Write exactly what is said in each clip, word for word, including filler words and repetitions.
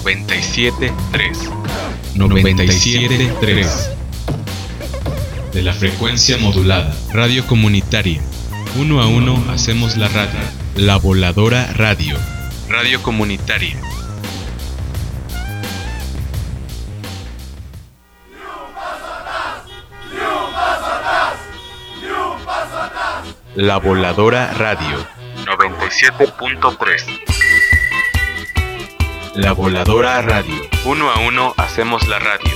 noventa y siete punto tres. noventa y siete punto tres. De la frecuencia modulada. Radio comunitaria. Uno a uno hacemos la radio. La Voladora Radio. Radio comunitaria. La Voladora Radio. noventa y siete punto tres. La Voladora Radio. Uno a uno hacemos la radio.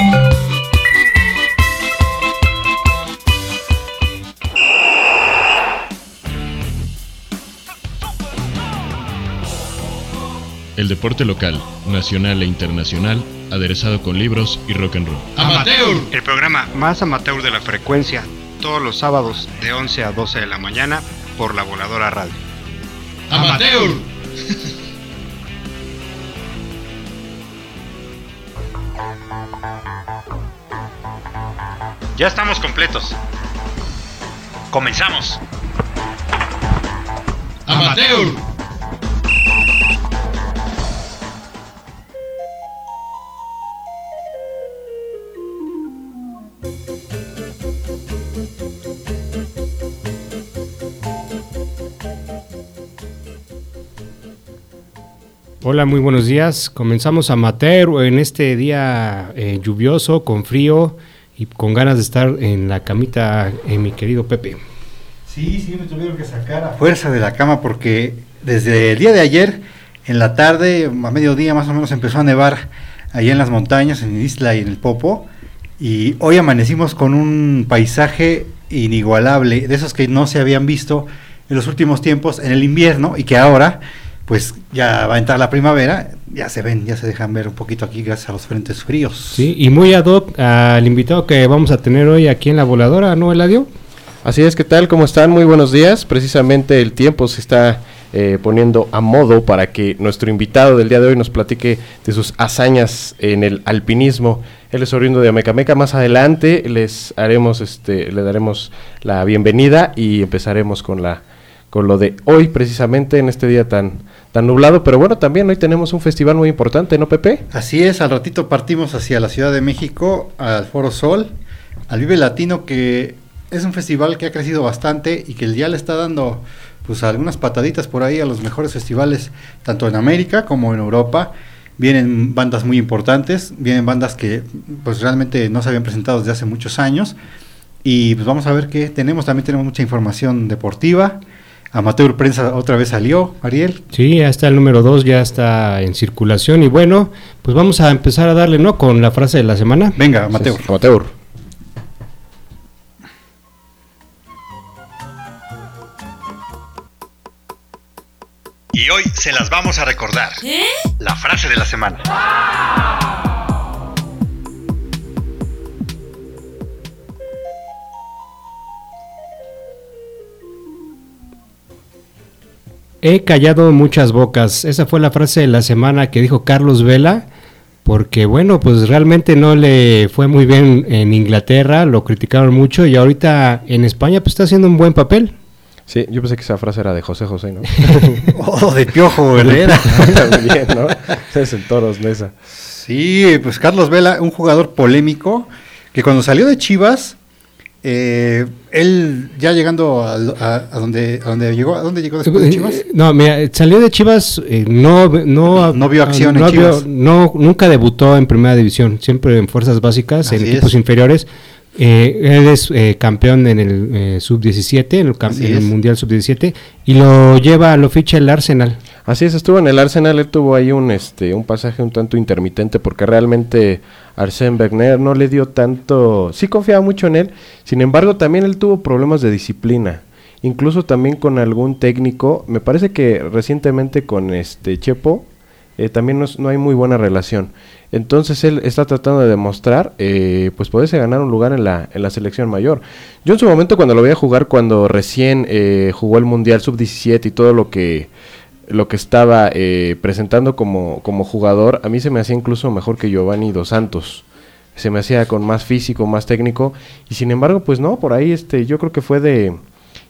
El deporte local, nacional e internacional, aderezado con libros y rock and roll. ¡Amateur! El programa más amateur de la frecuencia, todos los sábados de once a doce de la mañana por La Voladora Radio. ¡Amateur! Ya estamos completos. Comenzamos. ¡Amateur! Hola, muy buenos días. Comenzamos Amateur en este día eh, lluvioso, con frío y con ganas de estar en la camita, eh, mi querido Pepe. Sí, sí, me tuvieron que sacar a fuerza de la cama porque desde el día de ayer, en la tarde, a mediodía más o menos, empezó a nevar allá en las montañas, en Isla y en el Popo, y hoy amanecimos con un paisaje inigualable, de esos que no se habían visto en los últimos tiempos en el invierno y que ahora pues ya va a entrar la primavera, ya se ven, ya se dejan ver un poquito aquí gracias a los frentes fríos. Sí, y muy ad hoc al invitado que vamos a tener hoy aquí en La Voladora, ¿no, Eladio? Así es, ¿qué tal? ¿Cómo están? Muy buenos días. Precisamente el tiempo se está eh, poniendo a modo para que nuestro invitado del día de hoy nos platique de sus hazañas en el alpinismo. Él es oriundo de Amecameca. Más adelante les haremos, este, le daremos la bienvenida y empezaremos con la con lo de hoy, precisamente en este día tan tan nublado, pero bueno, también hoy tenemos un festival muy importante, ¿no, Pepe? Así es, al ratito partimos hacia la Ciudad de México, al Foro Sol, al Vive Latino, que es un festival que ha crecido bastante y que ya le está dando pues algunas pataditas por ahí a los mejores festivales, tanto en América como en Europa. Vienen bandas muy importantes, vienen bandas que pues realmente no se habían presentado desde hace muchos años, y pues vamos a ver qué tenemos. También tenemos mucha información deportiva. Amateur Prensa otra vez salió, Ariel. Sí, ya está el número dos, ya está en circulación. Y bueno, pues vamos a empezar a darle, ¿no? Con la frase de la semana. Venga, Amateur. Sí, Amateur. Y hoy se las vamos a recordar. ¿Eh? La frase de la semana. He callado muchas bocas. Esa fue la frase de la semana que dijo Carlos Vela, porque bueno, pues realmente no le fue muy bien en Inglaterra, lo criticaron mucho, y ahorita en España pues está haciendo un buen papel. Sí, yo pensé que esa frase era de José José, ¿no? Oh, de Piojo Herrera. También, ¿no? Es el Toros Nesa. Sí, pues Carlos Vela, un jugador polémico, que cuando salió de Chivas, eh, él ya llegando a, a, a, donde, a donde llegó, ¿a dónde llegó después de Chivas? No, mira, salió de Chivas, eh, no, no, no vio acción no en Chivas. Vio, no, nunca debutó en primera división, siempre en fuerzas básicas, Así en equipos es. inferiores. Eh, él es eh, campeón en el eh, sub diecisiete, en el, cam- en el Mundial sub diecisiete, y lo lleva, lo ficha el Arsenal. Así es, estuvo en el Arsenal. Él tuvo ahí un este un pasaje un tanto intermitente porque realmente Arsène Wenger no le dio tanto, sí confiaba mucho en él, sin embargo también él tuvo problemas de disciplina, incluso también con algún técnico. Me parece que recientemente con este Chepo eh, también no, no hay muy buena relación. Entonces él está tratando de demostrar, eh, pues poderse ganar un lugar en la en la selección mayor. Yo en su momento cuando lo veía jugar, cuando recién eh, jugó el Mundial sub diecisiete y todo lo que lo que estaba eh, presentando como, como jugador, a mí se me hacía incluso mejor que Giovanni Dos Santos. Se me hacía con más físico, más técnico, y sin embargo, pues no, por ahí este yo creo que fue de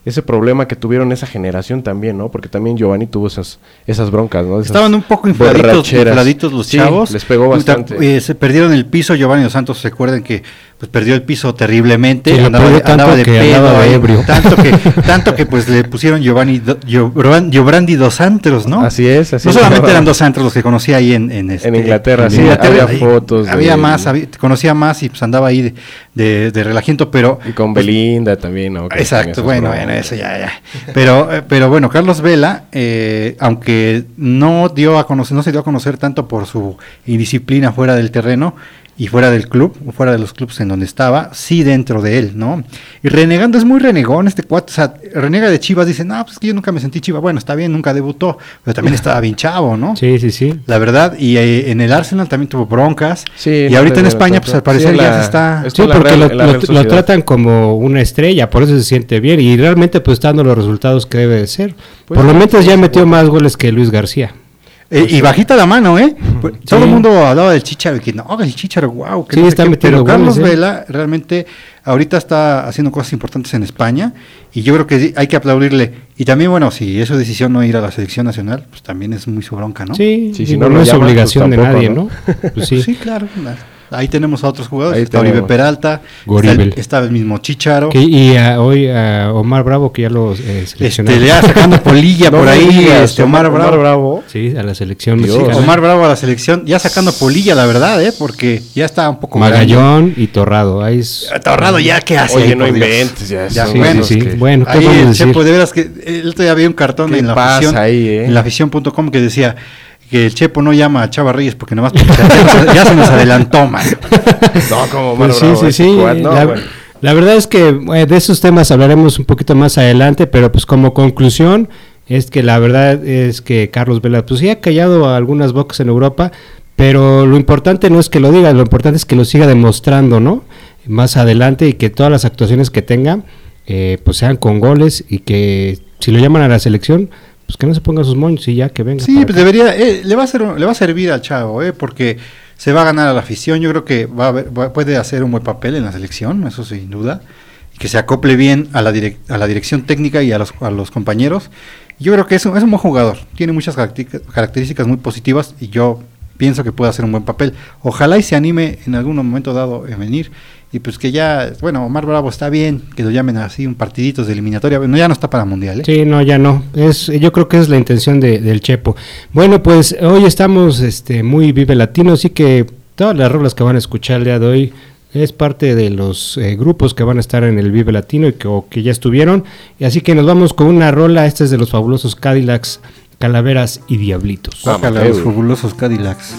ese problema que tuvieron esa generación también, ¿no? Porque también Giovanni tuvo esas esas broncas, ¿no? Esas Estaban un poco infladitos, borracheras. infladitos los Sí, chavos. les pegó bastante. Eh, se perdieron el piso. Giovanni Dos Santos, recuerden que pues perdió el piso terriblemente. Sí, lo andaba, perdió de, tanto andaba de que pedo, andaba ahí, ebrio. tanto que tanto que pues le pusieron Giovanni Do- Gio- Giobrandi Dos Santos, ¿no? Así es, así No es. solamente eran dos Santos los que conocía ahí en en, este, En Inglaterra, sí, Inglaterra, había ahí fotos de había él. más, había- conocía más y pues andaba ahí de, de, de relajiento, pero Y con pues, Belinda también, ¿no? Que hacían exacto, esas bueno, bromas. bueno, eso ya, ya. Pero, eh, pero bueno, Carlos Vela, eh, aunque no dio a conocer, no se dio a conocer tanto por su indisciplina fuera del terreno y fuera del club, o fuera de los clubes en donde estaba, sí dentro de él, ¿no? Y renegando, es muy renegón este cuate, o sea, renega de Chivas, dice, no, pues que yo nunca me sentí Chiva, bueno, está bien, nunca debutó, pero también estaba bien chavo, ¿no? Sí, sí, sí. La verdad, y eh, en el Arsenal también tuvo broncas, Sí, y no ahorita en le- España, tanto. pues al parecer Sí, ya la- se está... es- Sí, Esto la porque Real- lo, la lo- Real lo Sociedad. tratan como una estrella, por eso se siente bien y realmente pues está dando los resultados que debe de ser. Pues por lo sí, menos sí, ya sí, metió sí. más goles que Luis García. Eh, y bajita la mano, ¿eh? Pues, todo Sí. el mundo hablaba del Chicharo, y que no, el Chicharo, wow. Que Sí, no sé está qué, metiendo pero Carlos goles, ¿eh? Vela realmente ahorita está haciendo cosas importantes en España y yo creo que sí, hay que aplaudirle. Y también, bueno, si es su decisión no ir a la selección nacional, pues también es muy su bronca, ¿no? Sí, Sí, si digo, no no, lo es llaman, obligación pues, de tampoco, nadie, ¿no? ¿no? Pues sí. Sí, claro. la- Ahí tenemos a otros jugadores. Ahí Está Oribe tenemos. Peralta, está Goribel. el, está el mismo Chicharo. Que- y a- hoy a Omar Bravo, que ya lo eh, seleccionaron. Este, ya sacando polilla No por me ahí, digas, este, Omar, Bravo. Sí, a la selección Dios. mexicana. Omar Bravo a la selección, ya sacando polilla, la verdad, ¿eh? Porque ya está un poco Magallón y Torrado. Ahí es... grande. Torrado ya, ¿qué hace? Oye, ahí, no por Dios? inventes, ya. Ya, son sí, bueno, los sí, sí. que- Bueno, ¿qué Ahí podemos el decir? Chepo, de veras que el otro día había un cartón ¿Qué en la pasa afición, ahí, eh? en la afición punto com que decía que el Chepo no llama a Chava Reyes porque nomás porque ya, ya se nos adelantó, man. No, como Pues Omar sí, Bravo, sí, ese sí. cuad, no, la, bueno. la verdad es que eh, de esos temas hablaremos un poquito más adelante, pero pues como conclusión es que la verdad es que Carlos Vela pues sí ha callado a algunas bocas en Europa, pero lo importante no es que lo diga, lo importante es que lo siga demostrando, ¿no? Más adelante y que todas las actuaciones que tenga eh, pues sean con goles y que si lo llaman a la selección pues que no se ponga sus moños y ya que venga. Sí, para pues acá. debería, eh, le va a ser, le va a servir al Chavo, eh, porque se va a ganar a la afición. Yo creo que va a haber- va- puede hacer un buen papel en la selección, eso sin duda, y que se acople bien a la, direc- a la dirección técnica y a los, a los compañeros. Yo creo que es un, es un buen jugador, tiene muchas características, características muy positivas y yo pienso que puede hacer un buen papel. Ojalá y se anime en algún momento dado en venir. Y pues que ya, bueno, Omar Bravo está bien, que lo llamen así, un partiditos de eliminatoria. Bueno, ya no está para mundial, ¿eh? Sí, no, ya no. Es, yo creo que es la intención de, del Chepo. Bueno, pues hoy estamos este, muy Vive Latino, así que todas las rolas que van a escuchar el día de hoy es parte de los eh, grupos que van a estar en el Vive Latino y que, o que ya estuvieron. Y así que nos vamos con una rola, esta es de los fabulosos Cadillacs, Calaveras y Diablitos. Ojalá los fabulosos Cadillacs.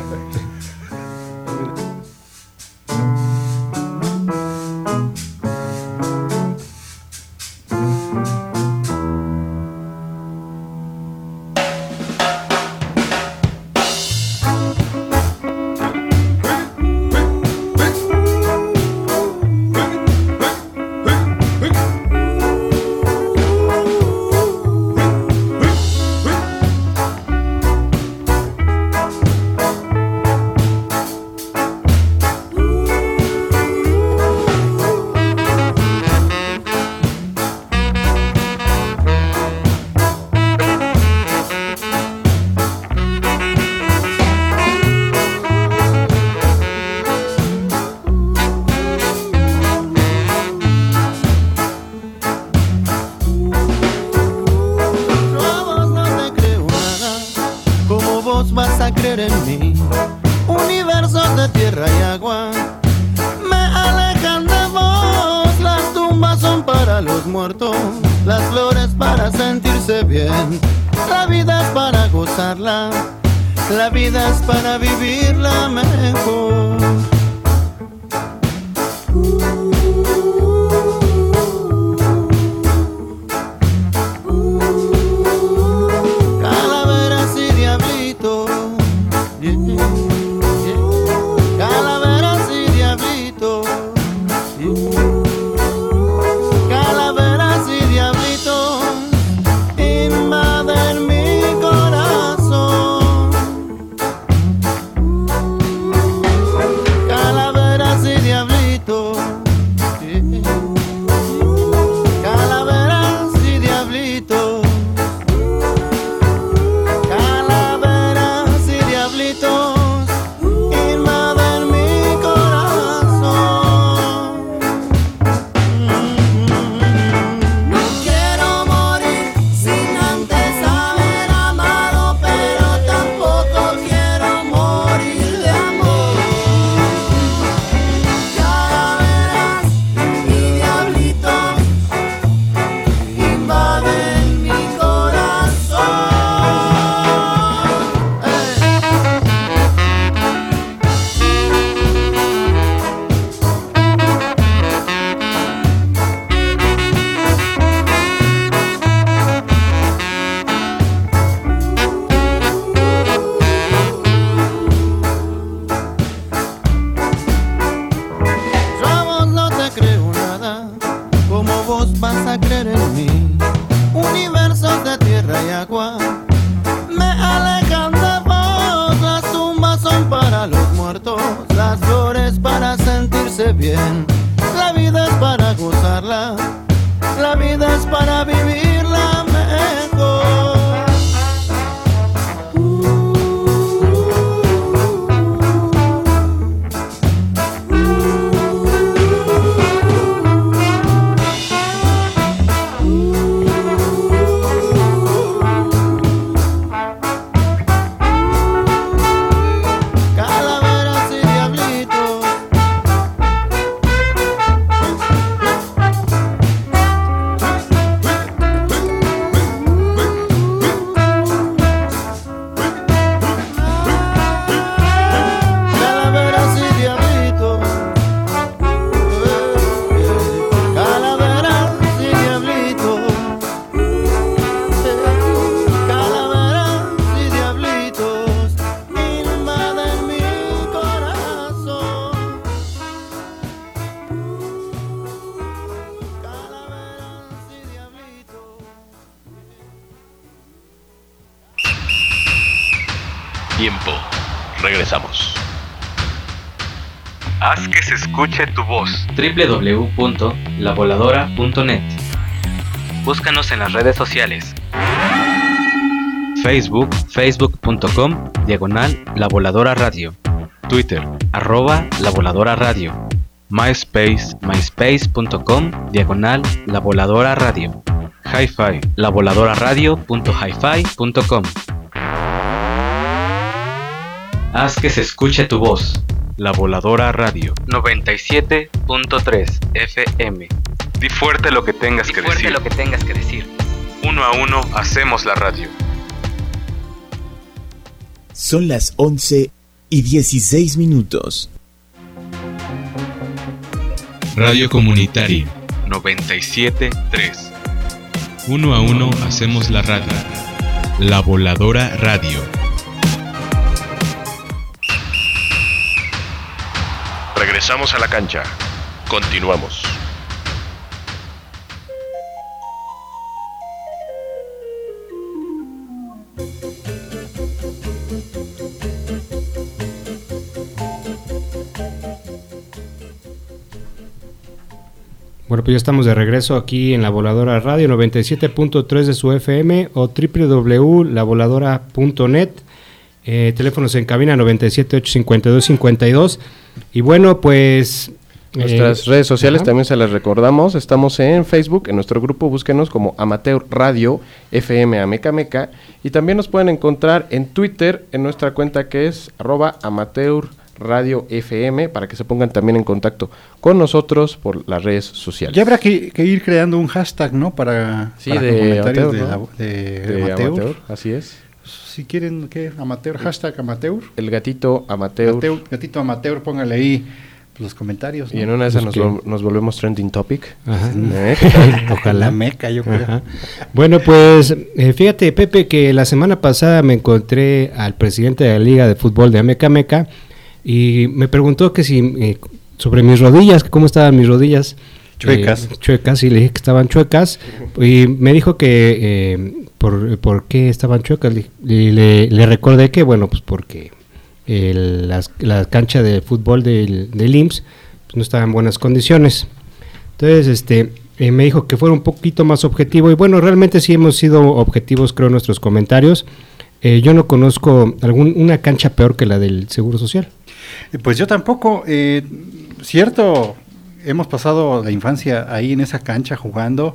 Vas a creer en mí. Universos de tierra y agua me alejan de vos. Las tumbas son para los muertos, las flores para sentirse bien. La vida es para gozarla, la vida es para vivirla mejor. Invaden mi corazón. muertos, las flores para sentirse bien. La vida es para gozarla, la vida es para vivirla mejor. Tiempo. Regresamos. Haz que se escuche tu voz. doble u doble u doble u punto la voladora punto net. Búscanos en las redes sociales. Facebook, facebook punto com, diagonal La Voladora Radio. Twitter, arroba La Voladora Radio. MySpace, myspace punto com, diagonal La Voladora Radio. Hi-Fi, la voladora radio punto hi fi punto com. Haz que se escuche tu voz. La Voladora Radio. noventa y siete punto tres F M. Di fuerte lo que tengas Di que fuerte decir. lo que tengas que decir. Uno a uno hacemos la radio. Son las once y dieciséis minutos. Radio Comunitaria noventa y siete punto tres. Uno a uno hacemos la radio. La Voladora Radio. Regresamos a la cancha. Continuamos. Bueno, pues ya estamos de regreso aquí en La Voladora Radio noventa y siete punto tres de su F M o doble u doble u doble u punto la voladora punto net. Eh, teléfonos en cabina noventa y siete, ocho cincuenta y dos, cincuenta y dos. Y bueno, pues... Nuestras eh, redes sociales ajá. también se las recordamos. Estamos en Facebook, en nuestro grupo, búsquenos como Amateur Radio F M Ameca Meca. Y también nos pueden encontrar en Twitter, en nuestra cuenta que es arroba Amateur Radio F M, para que se pongan también en contacto con nosotros por las redes sociales. Ya habrá que, que ir creando un hashtag, ¿no? Para, sí, para de comentarios amateur, de, ¿no? la, de, de amateur. amateur. Así es. Si quieren, ¿qué? Amateur, hashtag amateur. El gatito amateur. Amateur, gatito amateur, póngale ahí los comentarios, ¿no? Y en una de esas nos, que... vol- nos volvemos trending topic. Ajá. ¿Eh? Ojalá. La meca, yo creo. Ajá. Bueno, pues eh, fíjate, Pepe, que la semana pasada me encontré al presidente de la Liga de Fútbol de Ameca Meca y me preguntó que si eh, sobre mis rodillas, que cómo estaban mis rodillas. Chuecas. Eh, chuecas, y le dije que estaban chuecas. Y me dijo que eh, por, por qué estaban chuecas. Y le, le recordé que, bueno, pues porque el, las, la cancha de fútbol del, del I M S S pues no estaba en buenas condiciones. Entonces, este... Eh, me dijo que fuera un poquito más objetivo y bueno, realmente sí hemos sido objetivos, creo, en nuestros comentarios. Eh, yo no conozco algún, una cancha peor que la del Seguro Social. Eh, pues yo tampoco, eh, cierto, hemos pasado la infancia ahí en esa cancha jugando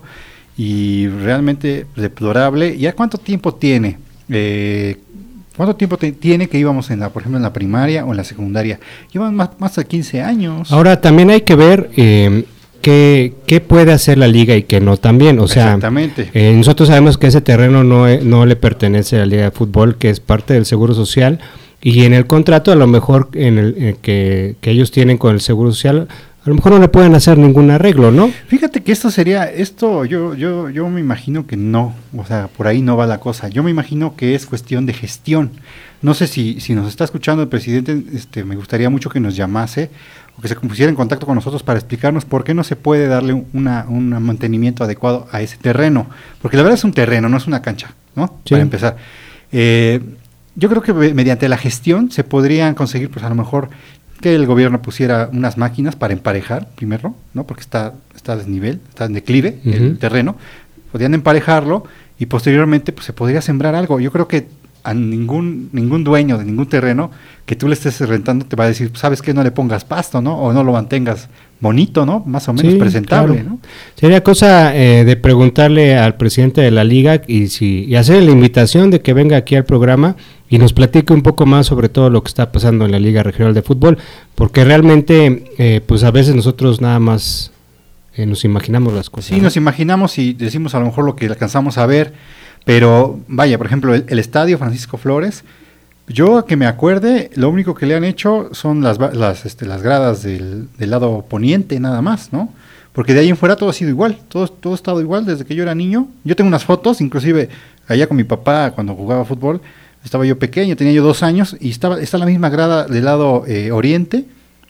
y realmente deplorable. ¿Ya cuánto tiempo tiene? Eh, ¿Cuánto tiempo te, tiene que íbamos, en la, por ejemplo, en la primaria o en la secundaria? Llevan más, más de quince años. Ahora, también hay que ver... Eh, ¿Qué, ¿Qué puede hacer la liga y qué no también? O sea, exactamente. Eh, nosotros sabemos que ese terreno no, e, no le pertenece a la Liga de Fútbol, que es parte del Seguro Social, y en el contrato a lo mejor en el, en que, que ellos tienen con el Seguro Social, a lo mejor no le pueden hacer ningún arreglo, ¿no? Fíjate que esto sería, esto yo, yo, yo me imagino que no, o sea, por ahí no va la cosa. Yo me imagino que es cuestión de gestión. No sé si, si nos está escuchando el presidente, este, me gustaría mucho que nos llamase o que se pusiera en contacto con nosotros para explicarnos por qué no se puede darle una, un mantenimiento adecuado a ese terreno. Porque la verdad es un terreno, no es una cancha, ¿no? Sí. Para empezar. Eh, yo creo que mediante la gestión se podrían conseguir, pues a lo mejor, que el gobierno pusiera unas máquinas para emparejar primero, ¿no? Porque está, está a desnivel, está en declive uh-huh. el terreno. Podrían emparejarlo y posteriormente pues, se podría sembrar algo. Yo creo que a ningún ningún dueño de ningún terreno que tú le estés rentando te va a decir, sabes que no le pongas pasto, ¿no? O no lo mantengas bonito, ¿no? Más o menos sí, presentable, claro. ¿no? Sería cosa eh, de preguntarle al presidente de la liga y si y hacer la invitación de que venga aquí al programa y nos platique un poco más sobre todo lo que está pasando en la Liga Regional de Fútbol, porque realmente eh, pues a veces nosotros nada más eh, nos imaginamos las cosas. Sí, ¿no? Nos imaginamos y decimos a lo mejor lo que alcanzamos a ver, pero vaya, por ejemplo, el, el estadio Francisco Flores, yo a que me acuerde, lo único que le han hecho son las las, este, las gradas del, del lado poniente nada más, ¿no? Porque de ahí en fuera todo ha sido igual, todo, todo ha estado igual desde que yo era niño. Yo tengo unas fotos, inclusive allá con mi papá cuando jugaba fútbol, estaba yo pequeño, tenía yo dos años y estaba está la misma grada del lado eh, oriente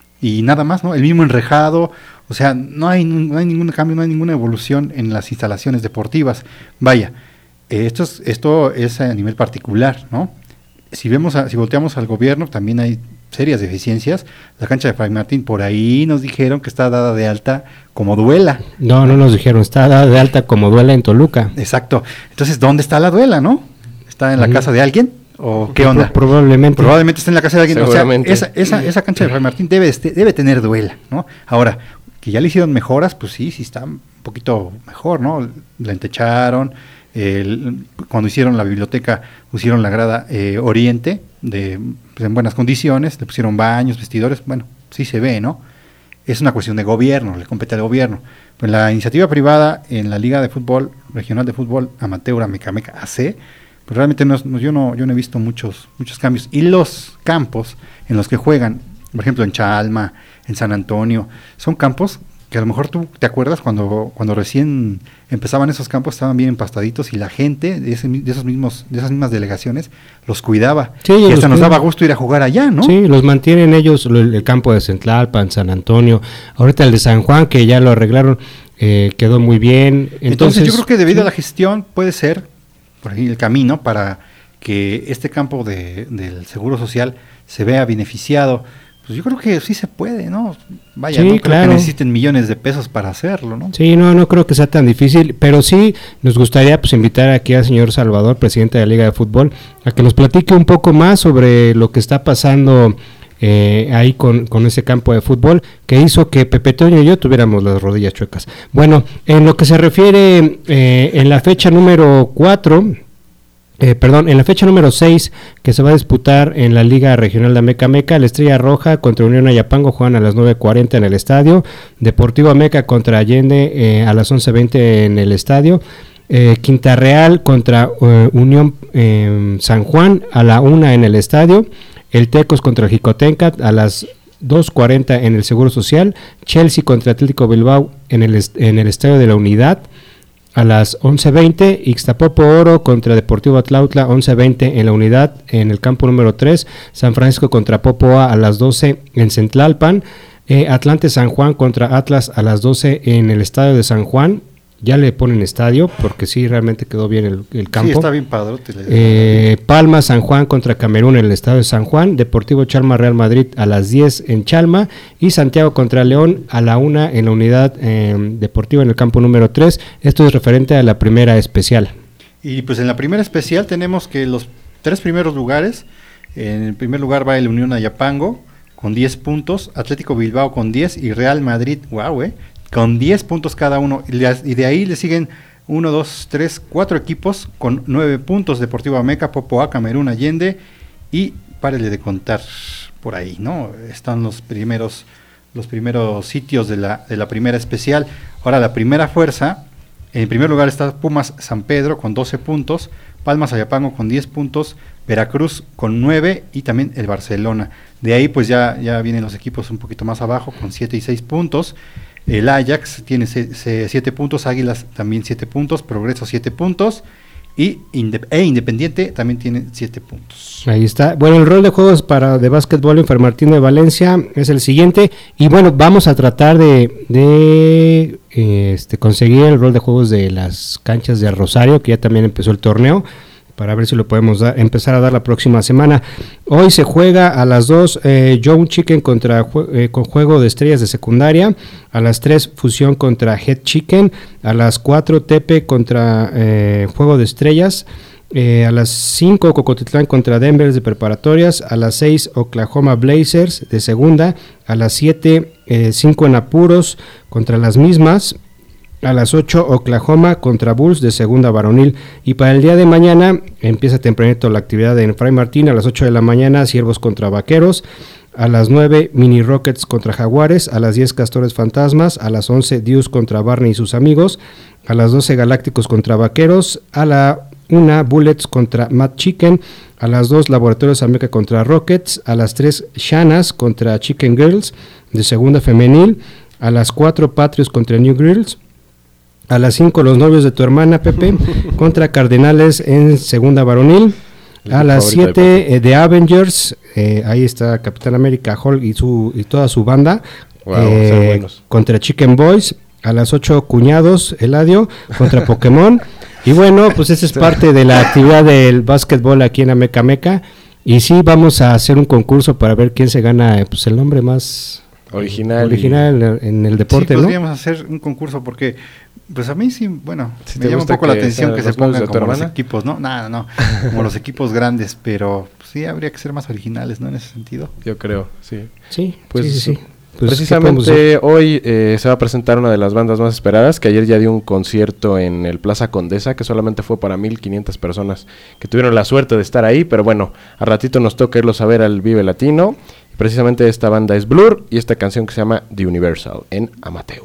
y nada más, ¿no? El mismo enrejado, o sea, no hay, no hay ningún cambio, no hay ninguna evolución en las instalaciones deportivas. Vaya, eh, esto, es, esto es a nivel particular, ¿no? Si vemos, a, si volteamos al gobierno, también hay serias deficiencias. La cancha de Fray Martín, por ahí nos dijeron que está dada de alta como duela. No, no nos dijeron, está dada de alta como duela en Toluca. Exacto. Entonces, ¿dónde está la duela, no? ¿Está en la mm. casa de alguien? ¿O qué onda? Probablemente. Probablemente está en la casa de alguien. O sea, esa, esa, esa cancha de Fray Martín debe, debe tener duela, ¿no? Ahora, que ya le hicieron mejoras, pues sí, sí está un poquito mejor, ¿no? La entecharon. El, cuando hicieron la biblioteca pusieron la grada eh, oriente de, pues en buenas condiciones, le pusieron baños, vestidores, bueno, sí se ve, ¿no? Es una cuestión de gobierno, le compete al gobierno. Pues la iniciativa privada en la Liga de Fútbol Regional de Fútbol Amateur Amecameca A C, pues realmente no, no, yo no yo no he visto muchos muchos cambios. Y los campos en los que juegan, por ejemplo en Chalma, en San Antonio, son campos que a lo mejor tú te acuerdas cuando cuando recién empezaban esos campos, estaban bien empastaditos y la gente de, ese, de esos mismos de esas mismas delegaciones los cuidaba. Sí, y hasta nos daba gusto ir a jugar allá, ¿no? Sí, los mantienen ellos, el, el campo de Centlalpan, San Antonio, ahorita el de San Juan, que ya lo arreglaron, eh, quedó muy bien. Entonces, Entonces yo creo que debido sí. a la gestión puede ser por ahí el camino para que este campo de, del Seguro Social se vea beneficiado. Pues yo creo que sí se puede, ¿no? Vaya, sí, no creo claro. que necesiten millones de pesos para hacerlo, ¿no? Sí, no, no creo que sea tan difícil, pero sí nos gustaría pues invitar aquí al señor Salvador, presidente de la Liga de Fútbol, a que nos platique un poco más sobre lo que está pasando eh, ahí con, con ese campo de fútbol que hizo que Pepe Toño y yo tuviéramos las rodillas chuecas. Bueno, en lo que se refiere eh, en la fecha número cuatro... Eh, perdón, en la fecha número seis que se va a disputar en la Liga Regional de Amecameca, la Estrella Roja contra Unión Ayapango juegan a las nueve cuarenta en el estadio, Deportivo Ameca contra Allende eh, a las once veinte en el estadio, eh, Quinta Real contra uh, Unión eh, San Juan a la una en el estadio, el Tecos contra Jicotencat a las dos cuarenta en el Seguro Social, Chelsea contra Atlético Bilbao en el, est- en el estadio de la Unidad, a las once veinte, Ixtapopo Oro contra Deportivo Atlautla, once veinte en la Unidad, en el campo número tres, San Francisco contra Popoa a las doce en Centlalpan, eh, Atlante San Juan contra Atlas a las doce en el estadio de San Juan, ya le ponen estadio porque sí, realmente quedó bien el, el campo. Sí, está bien padrote. Eh, Palma San Juan contra Camerún en el estadio de San Juan, Deportivo Chalma Real Madrid a las diez en Chalma y Santiago contra León a la una en la Unidad eh, Deportiva en el campo número tres. Esto es referente a la primera especial. Y pues en la primera especial tenemos que los tres primeros lugares, en el primer lugar va el Unión Ayapango con diez puntos, Atlético Bilbao con diez y Real Madrid, wow, eh, con diez puntos cada uno, y de ahí le siguen uno, dos, tres, cuatro equipos con nueve puntos, Deportivo Ameca, Popoa, Camerún, Allende, y párele de contar por ahí, ¿no? Están los primeros, los primeros sitios de la, de la primera especial. Ahora la primera fuerza, en primer lugar está Pumas San Pedro con doce puntos, Palmas Ayapango con diez puntos, Veracruz con nueve y también el Barcelona. De ahí pues ya, ya vienen los equipos un poquito más abajo con siete y seis puntos. El Ajax tiene siete puntos, Águilas también siete puntos, Progreso siete puntos y Indep- e Independiente también tiene siete puntos. Ahí está. Bueno, el rol de juegos para de básquetbol en Fray Martín de Valencia es el siguiente y bueno, vamos a tratar de, de este, conseguir el rol de juegos de las canchas de Rosario, que ya también empezó el torneo, para ver si lo podemos dar, empezar a dar la próxima semana. Hoy se juega a las dos eh, Young Chicken contra eh, con Juego de Estrellas de Secundaria, a las tres Fusión contra Head Chicken, a las cuatro Tepe contra eh, Juego de Estrellas, eh, a las cinco Cocotitlán contra Denver de Preparatorias, a las seis Oklahoma Blazers de Segunda, a las siete eh, cinco en Apuros contra las mismas, a las ocho Oklahoma contra Bulls de Segunda Varonil. Y para el día de mañana empieza tempranito la actividad en Fray Martín. A las ocho de la mañana Ciervos contra Vaqueros, a las nueve Mini Rockets contra Jaguares, a las diez Castores Fantasmas, a las once Deuce contra Barney y sus amigos, a las doce Galácticos contra Vaqueros, a la una Bullets contra Mad Chicken, a las dos Laboratorios América contra Rockets, a las tres Shanas contra Chicken Girls de Segunda Femenil, a las cuatro Patriots contra New Girls, a las cinco Los Novios de tu Hermana, Pepe, contra Cardenales en Segunda Varonil. A las siete eh, The Avengers, eh, ahí está Capitán América, Hulk y, su, y toda su banda, wow, eh, contra Chicken Boys. A las ocho Cuñados, Eladio, contra Pokémon. Y bueno, pues esa es parte de la actividad del básquetbol aquí en Ameca Meca. Y sí, vamos a hacer un concurso para ver quién se gana pues, el nombre más original, original y... en el deporte, sí, ¿no? podríamos hacer un concurso porque, pues a mí sí, bueno, si me llama un poco la atención que se pongan como los equipos, ¿no? Nada, no, como los equipos grandes, pero pues, sí habría que ser más originales, ¿no? En ese sentido. Yo creo, sí. Sí, pues sí, sí. sí. Pues precisamente hoy eh, se va a presentar una de las bandas más esperadas, que ayer ya dio un concierto en el Plaza Condesa, que solamente fue para mil quinientas personas que tuvieron la suerte de estar ahí, pero bueno, a ratito nos toca irlos a ver al Vive Latino. Precisamente esta banda es Blur y esta canción que se llama The Universal en Amateur.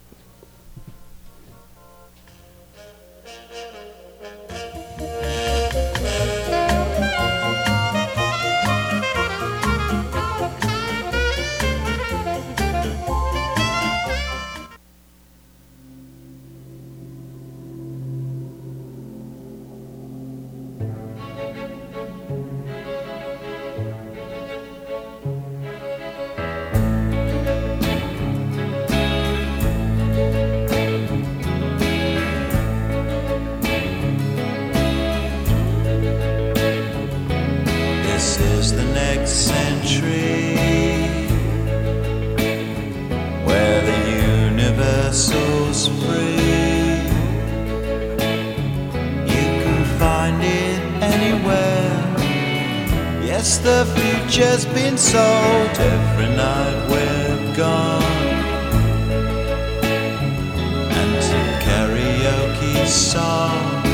The future's been sold every night we're gone, and some karaoke songs.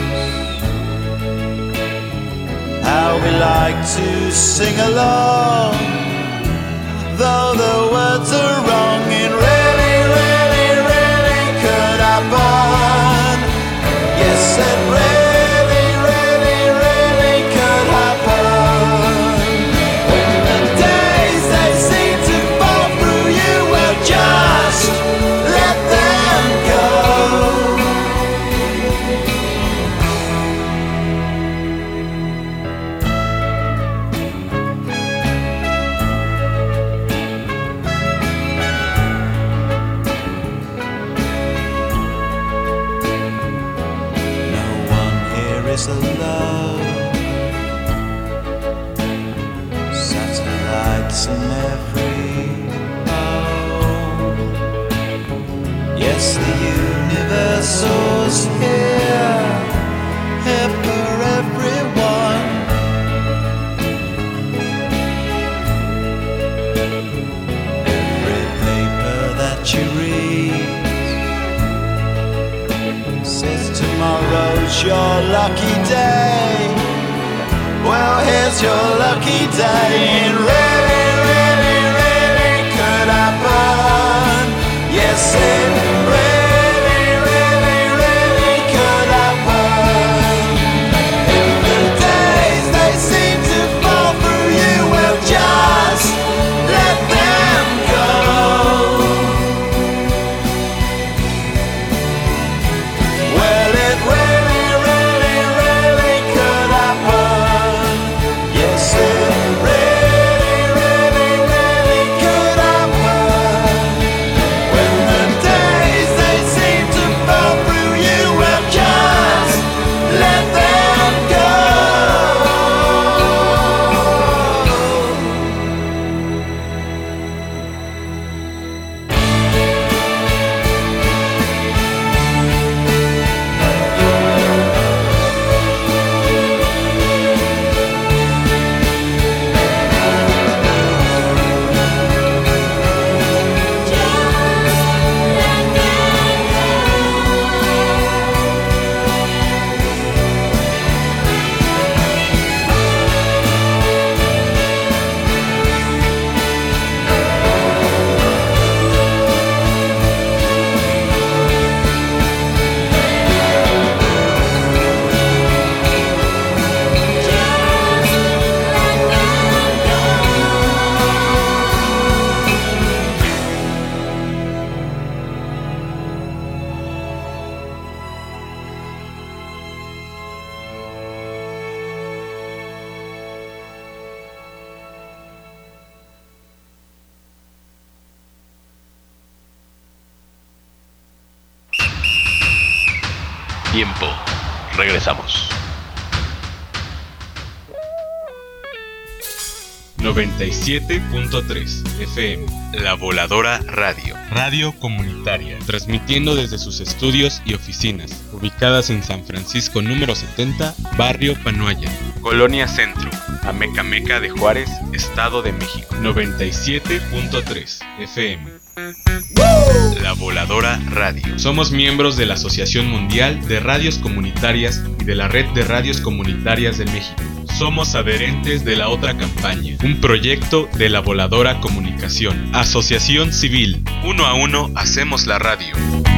How we like to sing along, though the words are wrong. And really, really, really could happen. Yes, it really, really, really could happen. Just let them go. No one here is alone. Satellites in every yes, the universal's here, here for everyone. Every paper that you read says tomorrow's your lucky day. Well, here's your lucky day. And really, really, really could happen. Yes, it really, really, really could happen. If the days they seem to fall through you, well, just let them go. Well, it really, really, really could happen. Yes, it really, Tiempo. Regresamos. noventa y siete punto tres F M, La Voladora Radio, radio comunitaria, transmitiendo desde sus estudios y oficinas, ubicadas en San Francisco número setenta, Barrio Panoaya, Colonia Centro, Amecameca de Juárez, Estado de México. noventa y siete punto tres F M. La Voladora Radio. Somos miembros de la Asociación Mundial de Radios Comunitarias y de la Red de Radios Comunitarias de México. Somos adherentes de la otra campaña, un proyecto de La Voladora Comunicación. Asociación Civil, uno a uno hacemos la radio.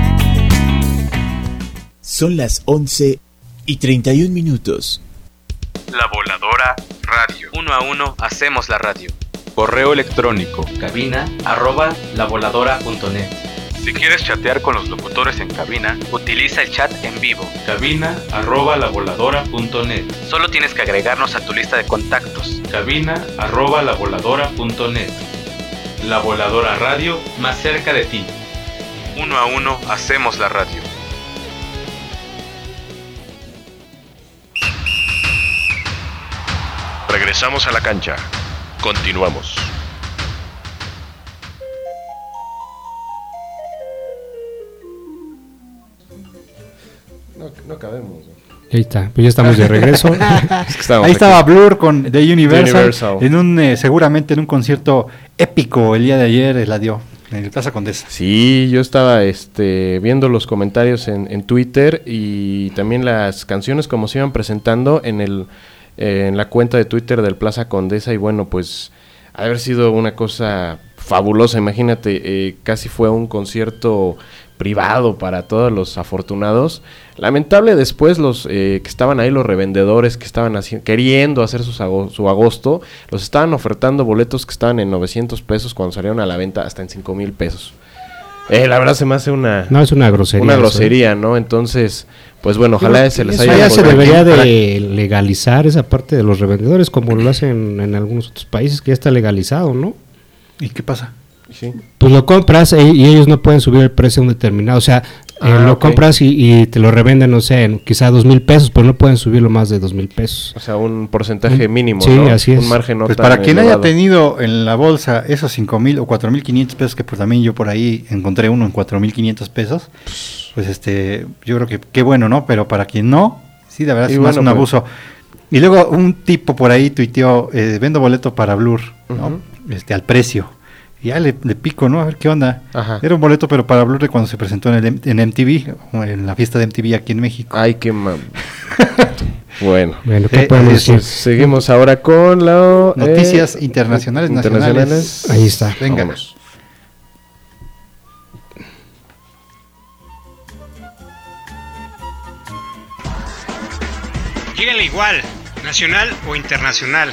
Son las once y treinta y un minutos. La Voladora Radio, uno a uno hacemos la radio. Correo electrónico, cabina arroba lavoladora.net. Si quieres chatear con los locutores en cabina, utiliza el chat en vivo. Cabina arroba lavoladora.net. Solo tienes que agregarnos a tu lista de contactos. Cabina arroba lavoladora.net. La Voladora Radio, más cerca de ti. Uno a uno hacemos la radio. Regresamos a la cancha. Continuamos. No, no cabemos. Ahí está, pues ya estamos de regreso. Es que Ahí estaba aquí. Blur con The Universal, Universal. En un eh, seguramente en un concierto épico el día de ayer eh, la dio en el Plaza Condesa. Sí, yo estaba este viendo los comentarios en, en Twitter y también las canciones como se iban presentando en el eh, en la cuenta de Twitter del Plaza Condesa y bueno, pues ha haber sido una cosa fabulosa, imagínate, eh, casi fue un concierto privado para todos los afortunados. Lamentable después los eh, que estaban ahí, los revendedores que estaban haci- queriendo hacer sus ago- su agosto, los estaban ofertando boletos que estaban en novecientos pesos cuando salieron a la venta hasta en cinco mil pesos. Eh, la verdad se me hace una... No, es una grosería. Una grosería, eso, ¿eh? ¿No? Entonces, pues bueno, ojalá se les haya... Ya se debería de legalizar esa parte de los revendedores como lo hacen en algunos otros países, que ya está legalizado, ¿no? ¿Y qué pasa? Sí. Pues lo compras eh, y ellos no pueden subir el precio a un determinado, o sea, ah, eh, lo okay. compras y, y te lo revenden, no sé, en quizá dos mil pesos, pero no pueden subirlo más de dos mil pesos. O sea, un porcentaje un, mínimo, sí, ¿no? así es. Un margen no pues tan para quien elevado. haya tenido en la bolsa esos cinco mil o cuatro mil quinientos pesos, que pues también yo por ahí encontré uno en cuatro mil quinientos pesos, pues este, yo creo que qué bueno, ¿no? Pero para quien no, sí, de verdad es bueno, más un pues, abuso. Y luego un tipo por ahí tuiteó, eh, vendo boleto para Blur, ¿no? Uh-huh. Este, al precio. Y ya le, le pico, ¿no? A ver qué onda. Ajá. Era un boleto, pero para Blur de cuando se presentó en, el, en M T V, en la fiesta de M T V aquí en México. Ay, qué mam. Bueno, bueno, ¿qué eh, podemos eh, decir? Seguimos ahora con las noticias eh, internacionales, internacionales, nacionales. Ahí está. Venga. Vámonos. Lléguenle igual, nacional o internacional.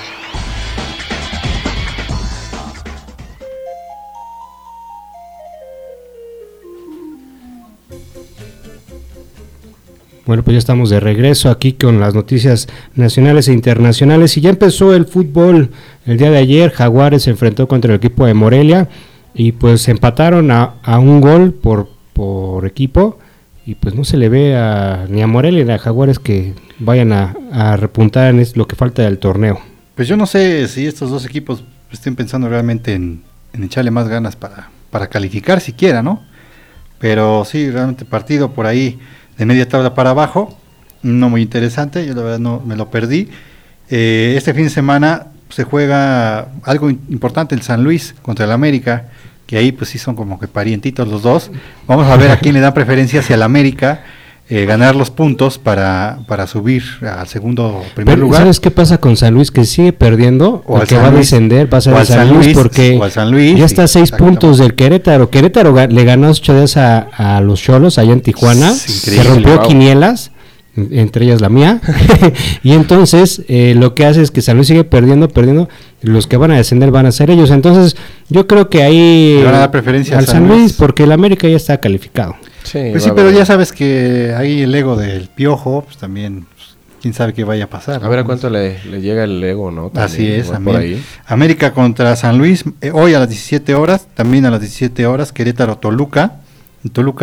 Bueno, pues ya estamos de regreso aquí con las noticias nacionales e internacionales y ya empezó el fútbol el día de ayer. Jaguares se enfrentó contra el equipo de Morelia y pues empataron a, a un gol por, por equipo y pues no se le ve a, ni a Morelia ni a Jaguares que vayan a, a repuntar en es, lo que falta del torneo. Pues yo no sé si estos dos equipos estén pensando realmente en, en echarle más ganas para, para calificar siquiera, ¿no? Pero sí, realmente partido por ahí de media tabla para abajo, no muy interesante, yo la verdad no me lo perdí. Eh, este fin de semana se juega algo importante, el San Luis contra el América, que ahí pues sí son como que parientitos los dos. Vamos a ver a quién le da preferencia hacia el América, eh, ganar los puntos para, para subir al segundo primer Pero, lugar. ¿sabes qué pasa con San Luis? Que sigue perdiendo, o que va a descender, va a ser el San Luis, porque San Luis, ya está a seis puntos del Querétaro. Querétaro ga- le ganó ocho días a, a los Xolos allá en Tijuana, se rompió wow. quinielas, entre ellas la mía, y entonces eh, lo que hace es que San Luis sigue perdiendo, perdiendo, los que van a descender van a ser ellos. Entonces yo creo que ahí le van a dar preferencia al San Luis, porque el América ya está calificado. Sí, pues sí, pero ya sabes que ahí el ego del Piojo, pues también, pues, quién sabe qué vaya a pasar. A ver a cuánto le, le llega el ego, ¿no? También, así es, por ahí. América contra San Luis, eh, hoy a las diecisiete horas, también a las diecisiete horas, Querétaro Toluca, en Toluca,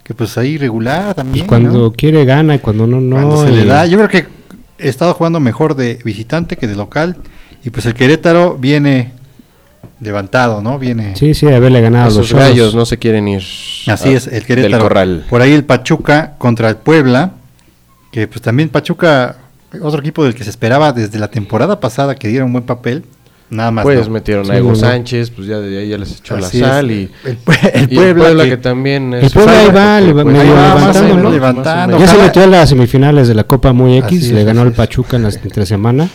que pues ahí regular también. Pues cuando ¿no? quiere gana y cuando no, no. Cuando se y... le da, yo creo que he estado jugando mejor de visitante que de local. Y pues el Querétaro viene levantado, ¿no? Viene. Sí, sí, de haberle ganado a los Esos gallos no se quieren ir. Así a, es, el Querétaro. Del corral. Por ahí el Pachuca contra el Puebla, que pues también Pachuca, otro equipo del que se esperaba desde la temporada pasada que diera un buen papel. Nada más. Pues no. metieron sí, a Evo no, Sánchez, pues ya de ahí ya les echó Así la sal. es. Y el, el, y Puebla, el Puebla que, que también. El Puebla ahí va, le va pues, medio ahí va, levantando, más o menos ¿no? levantando. Ya se Ojalá- metió a las semifinales de la Copa Muy X, Así le es, ganó así el es. Pachuca en la entre semana.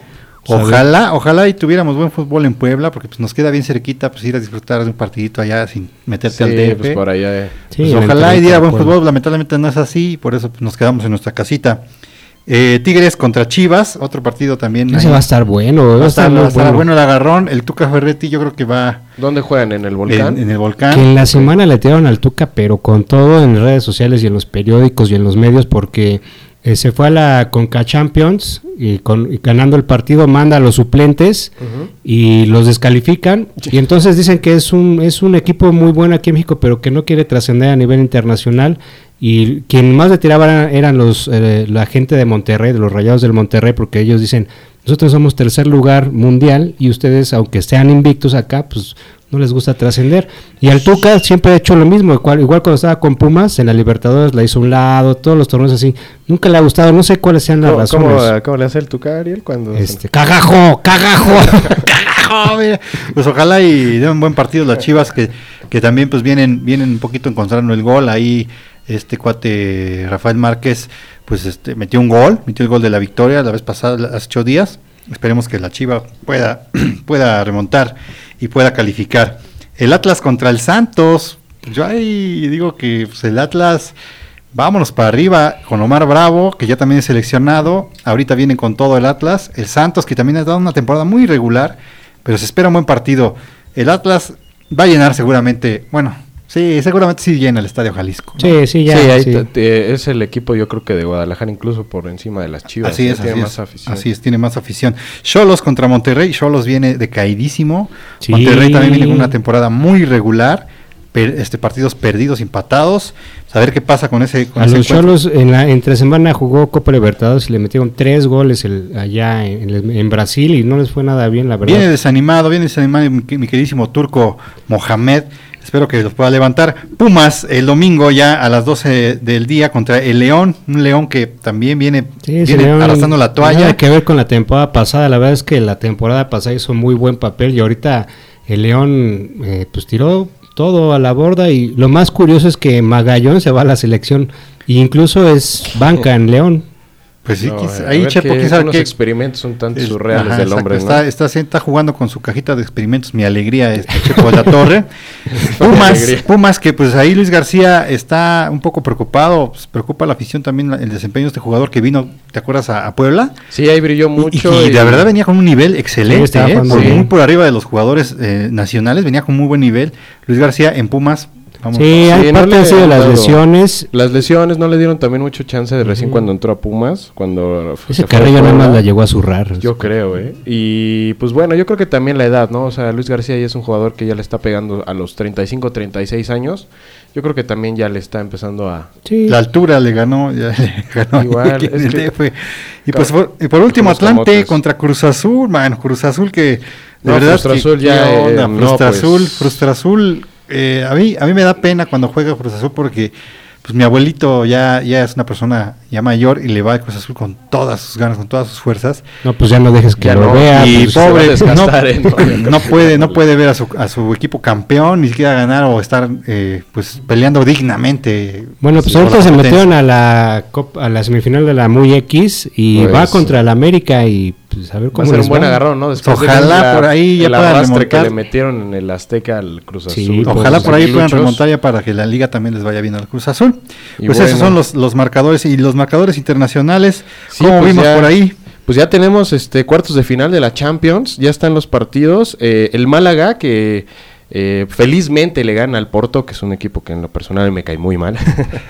Ojalá, ojalá y tuviéramos buen fútbol en Puebla, porque pues nos queda bien cerquita, pues ir a disfrutar de un partidito allá sin meterte sí, al D F. pues por allá. eh. Sí, Pues en el ojalá y Querétaro, diera buen Puebla. fútbol, lamentablemente no es así, y por eso pues, nos quedamos en nuestra casita. Eh, Tigres contra Chivas, otro partido también. Ese ahí. va a estar bueno, Va a estar, muy va a estar bueno. bueno el agarrón. El Tuca Ferretti yo creo que va ¿Dónde juegan? ¿En el volcán? en, en el volcán. Que en la semana le tiraron al Tuca, pero con todo en redes sociales y en los periódicos y en los medios, porque eh, se fue a la Conca Champions y, con, y ganando el partido manda a los suplentes Ujú. y los descalifican, y entonces dicen que es un es un equipo muy bueno aquí en México, pero que no quiere trascender a nivel internacional, y quien más le tiraba eran, eran los eh, la gente de Monterrey, de los Rayados del Monterrey, porque ellos dicen, nosotros somos tercer lugar mundial y ustedes, aunque sean invictos acá, pues no les gusta trascender. Y al Tuca siempre ha hecho lo mismo, igual, igual cuando estaba con Pumas en la Libertadores la hizo a un lado, todos los torneos así, nunca le ha gustado, no sé cuáles sean las ¿Cómo, razones. cómo, cómo le hace el Tuca, Ariel? Cuando Este, cagajo, cagajo. ¡Carajo! Mira, pues ojalá y den un buen partido las Chivas, que, que también pues vienen, vienen un poquito encontrando el gol. Ahí este cuate Rafael Márquez pues este metió un gol, metió el gol de la victoria la vez pasada, hace ocho días. Esperemos que la Chiva pueda, pueda remontar y pueda calificar. El Atlas contra el Santos. Yo ahí digo que pues, el Atlas, vámonos para arriba con Omar Bravo, que ya también es seleccionado. Ahorita vienen con todo el Atlas. El Santos, que también ha dado una temporada muy irregular, pero se espera un buen partido. El Atlas va a llenar seguramente, bueno, sí, seguramente sí llena el Estadio Jalisco, ¿no? Sí, sí, ya. sí, ahí sí. te- te- es el equipo, yo creo que de Guadalajara, incluso por encima de las Chivas. Así ¿eh? es, Tiene así más es, afición. así es, tiene más afición. Cholos contra Monterrey, Cholos viene decaidísimo. Sí. Monterrey también viene con una temporada muy irregular, per- este partidos perdidos, empatados. A ver qué pasa con ese con A ese los encuentro. Cholos en la entre semana jugó Copa Libertadores y le metieron tres goles el, allá en, en- en Brasil y no les fue nada bien, la verdad. Viene desanimado, viene desanimado mi, mi queridísimo turco Mohamed. Espero que los pueda levantar. Pumas el domingo ya a las doce del día contra el León, un León que también viene, Sí, ese viene León arrastrando la toalla. Nada que ver con la temporada pasada. La verdad es que la temporada pasada hizo muy buen papel y ahorita el León eh, pues tiró todo a la borda, y lo más curioso es que Magallón se va a la selección e incluso es banca en León. Pues sí, No, quiz- a ahí ver Chepo, qué- quién sabe unos qué experimentos un tanto es- surreales ajá, del exacto, hombre, ¿no? está, está, está jugando con su cajita de experimentos, mi alegría, este Chepo de la Torre. Pumas, alegría. Pumas, que pues ahí Luis García está un poco preocupado, pues, preocupa a la afición también la- el desempeño de este jugador que vino, ¿te acuerdas? A, a Puebla. Sí, ahí brilló Y, mucho. y de verdad venía con un nivel excelente, estaba ¿eh? jugando por, bien. muy por arriba de los jugadores eh, nacionales, venía con muy buen nivel. Luis García en Pumas, vamos. Sí, Sí, hay no parte le han sido han las dado- lesiones. Las lesiones no le dieron también mucho chance de recién Ujú. cuando entró a Pumas, cuando f- Ese se fue a Carrillo nada Puebla. más la llegó a zurrar. Yo creo, ¿eh? Y pues bueno, yo creo que también la edad, ¿no? O sea, Luis García ya es un jugador que ya le está pegando a los treinta y cinco, treinta y seis años. Yo creo que también ya le está empezando a... Sí. La altura le ganó, ya le ganó Igual, aquí en es el que- D F. Y Ca- pues por, y por último con los Atlante camotes. contra Cruz Azul, bueno, Cruz Azul que de No, verdad Frustra que- Azul ya, ¿qué onda? eh, no, Frustra pues. Azul, Frustra Azul, eh, a mí a mí me da pena cuando juega Cruz Azul porque pues mi abuelito ya ya es una persona ya mayor y le va a Cruz Azul con todas sus ganas, con todas sus fuerzas. No, pues ya no dejes que Ya lo no, vea. Y pues, se va a pobre, desgastar, no, ¿eh? No, yo creo no que puede, ya no no puede ver a su, a su equipo campeón, ni siquiera ganar o estar eh, pues peleando dignamente. Bueno, pues por ahorita la se potencia. metieron a la Copa- a la semifinal de la Muy X y Pues, va contra el América y pues a ver Va a cómo ser les un buen va. agarrón, ¿no? Después de Ojalá ver la- por ahí ya el puedan arrastre que remontar. le metieron en el Azteca al Cruz Sí, Azul. pues, Ojalá por ahí puedan Aguiluchos. remontar ya para que la liga también les vaya bien al Cruz Azul. Y Pues bueno. esos son los, los marcadores y los marcadores internacionales. Sí, ¿Cómo pues vimos ya- por ahí? Pues ya tenemos este cuartos de final de la Champions, ya están los partidos. Eh, el Málaga que eh, felizmente le gana al Porto, que es un equipo que en lo personal me cae muy mal.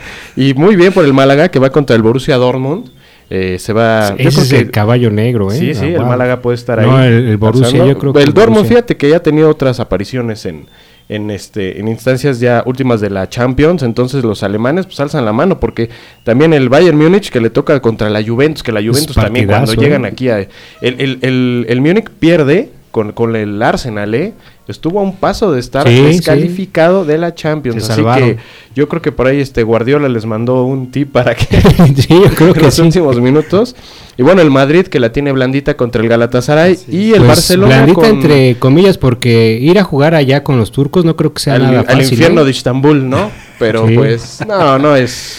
Y muy bien por el Málaga que va contra el Borussia Dortmund. Eh, se va. yo Ese creo es que- el caballo negro, ¿eh? Sí, sí, Ah, el wow. Málaga puede estar ahí. No, el, el Borussia, alzando. yo creo que El Dortmund, Borussia. fíjate que ya ha tenido otras apariciones en, en este en instancias ya últimas de la Champions, entonces los alemanes pues alzan la mano, porque también el Bayern Múnich que le toca contra la Juventus, que la Juventus también cuando ¿eh? llegan aquí a, el, el, el, el Múnich pierde con, con el Arsenal, ¿eh? Estuvo a un paso de estar sí, descalificado sí. de la Champions, se así salvaron. Que yo creo que por ahí este Guardiola les mandó un tip para que sí, yo creo que en los sí. últimos minutos. Y bueno, el Madrid que la tiene blandita contra el Galatasaray sí. y el pues Barcelona blandita con... entre comillas, porque ir a jugar allá con los turcos no creo que sea al, nada fácil. Al infierno ¿eh? de Estambul, ¿no? Pero sí. pues no, no es...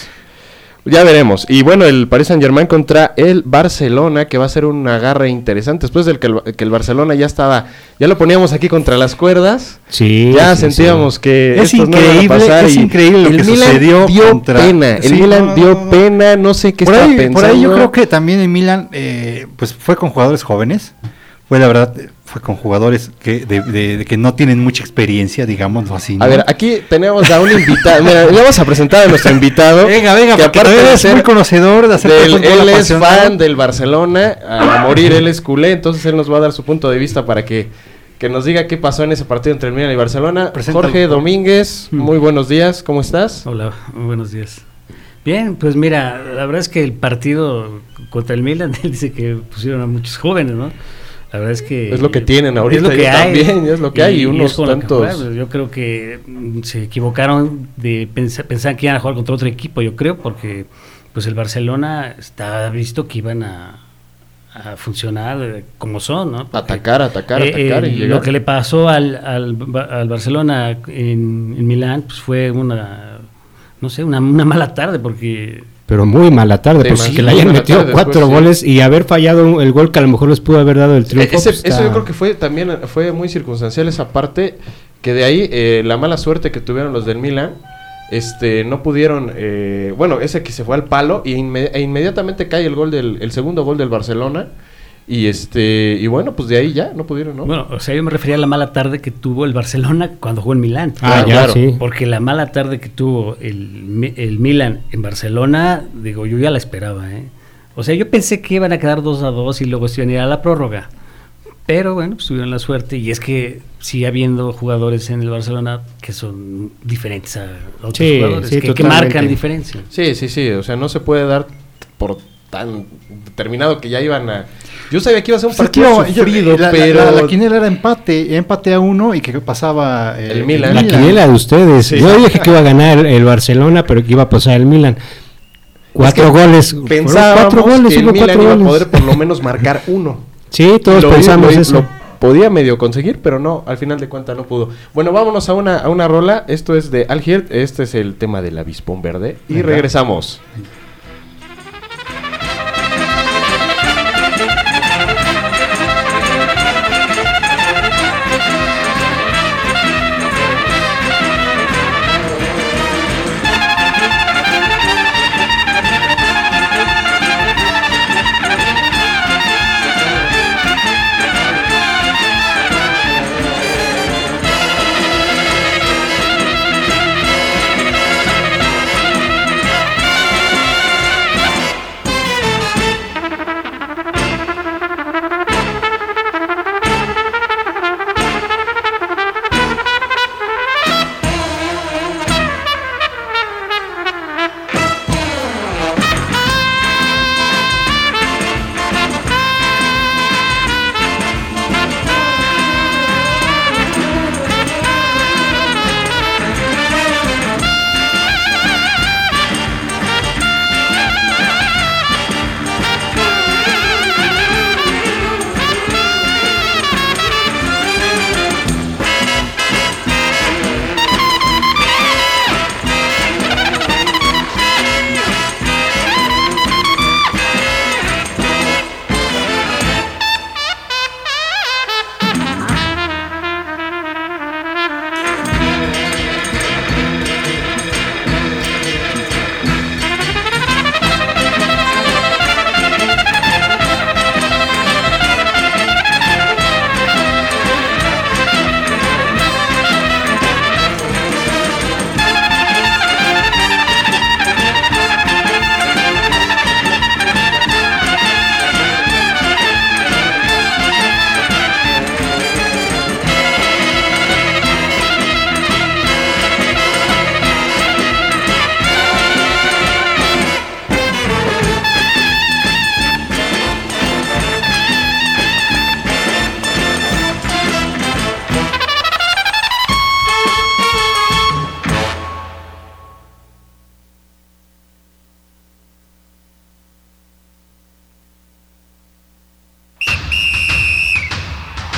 Ya veremos. Y bueno, el Paris Saint-Germain contra el Barcelona, que va a ser un agarre interesante. Después del que el, que el Barcelona ya estaba, ya lo poníamos aquí contra las cuerdas. Sí. Ya sí, sentíamos sí. que es increíble, no iban a pasar. es y increíble lo el que Milan sucedió dio contra... pena. El sí, Milan no, dio no, no. pena, no sé qué por está ahí, pensando. Por ahí yo creo que también el Milan, eh, pues fue con jugadores jóvenes. Fue la verdad, fue con jugadores que de, de, de que no tienen mucha experiencia, digámoslo así, ¿no? A ver, aquí tenemos a un invitado. Mira, le vamos a presentar a nuestro invitado. Venga, venga, que porque aparte de es ser muy conocedor de hacer del, fútbol él es apasionado. fan del Barcelona, a morir él es culé, entonces él nos va a dar su punto de vista para que, que nos diga qué pasó en ese partido entre el Milan y Barcelona. Preséntalo. Jorge Domínguez, muy buenos días, ¿cómo estás? Hola, muy buenos días. Bien, pues mira, la verdad es que el partido contra el Milan, él dice que pusieron a muchos jóvenes, ¿no? La verdad es que... Es lo que tienen ahorita, es lo que hay, también, es lo que hay, y unos tantos... Jugar, yo creo que mm, se equivocaron de pensar, pensar que iban a jugar contra otro equipo, yo creo, porque pues el Barcelona está visto que iban a, a funcionar como son, ¿no? Porque, atacar, atacar, eh, atacar eh, y llegar. Lo que le pasó al, al, al Barcelona en, en Milán pues fue una, no sé, una, una mala tarde, porque... Pero muy mala tarde, Te pues imagino, que le hayan metido después, cuatro sí. goles y haber fallado el gol que a lo mejor les pudo haber dado el triunfo. Ese, pues, eso está... yo creo que fue también fue muy circunstancial esa parte, que de ahí eh, la mala suerte que tuvieron los del Milan, este no pudieron, eh, bueno, ese que se fue al palo y inme- e inmediatamente cae el gol del el segundo gol del Barcelona. Y este y bueno, pues de ahí ya no pudieron, ¿no? Bueno, o sea, yo me refería a la mala tarde que tuvo el Barcelona cuando jugó en Milán. Ah, ya, claro. sí. Porque la mala tarde que tuvo el, el Milan en Barcelona, digo, yo ya la esperaba, ¿eh? O sea, yo pensé que iban a quedar dos a dos y luego se iban a ir a la prórroga. Pero bueno, pues tuvieron la suerte y es que sigue habiendo jugadores en el Barcelona que son diferentes a otros Sí, jugadores, sí, que, que totalmente. marcan diferencia. Sí, sí, sí, o sea, no se puede dar por tan determinado que ya iban a... Yo sabía que iba a ser un Pues es que partido no, yo- sufrido, la, pero... la, la, la quiniela era empate, empate a uno y que pasaba eh, El Milan. La quiniela de ustedes. Sí. Yo dije que iba a ganar el Barcelona, pero que iba a pasar el Milan. Cuatro Es que goles. Pensábamos cuatro goles, que el hubo Milan cuatro iba goles. a poder por lo menos marcar uno. Sí, todos Lo- pensamos lo- eso. Lo podía medio conseguir, pero no, al final de cuentas no pudo. Bueno, vámonos a una, a una rola. Esto es de Al Hirt, este es el tema del avispón verde. Y Venga. regresamos. Thank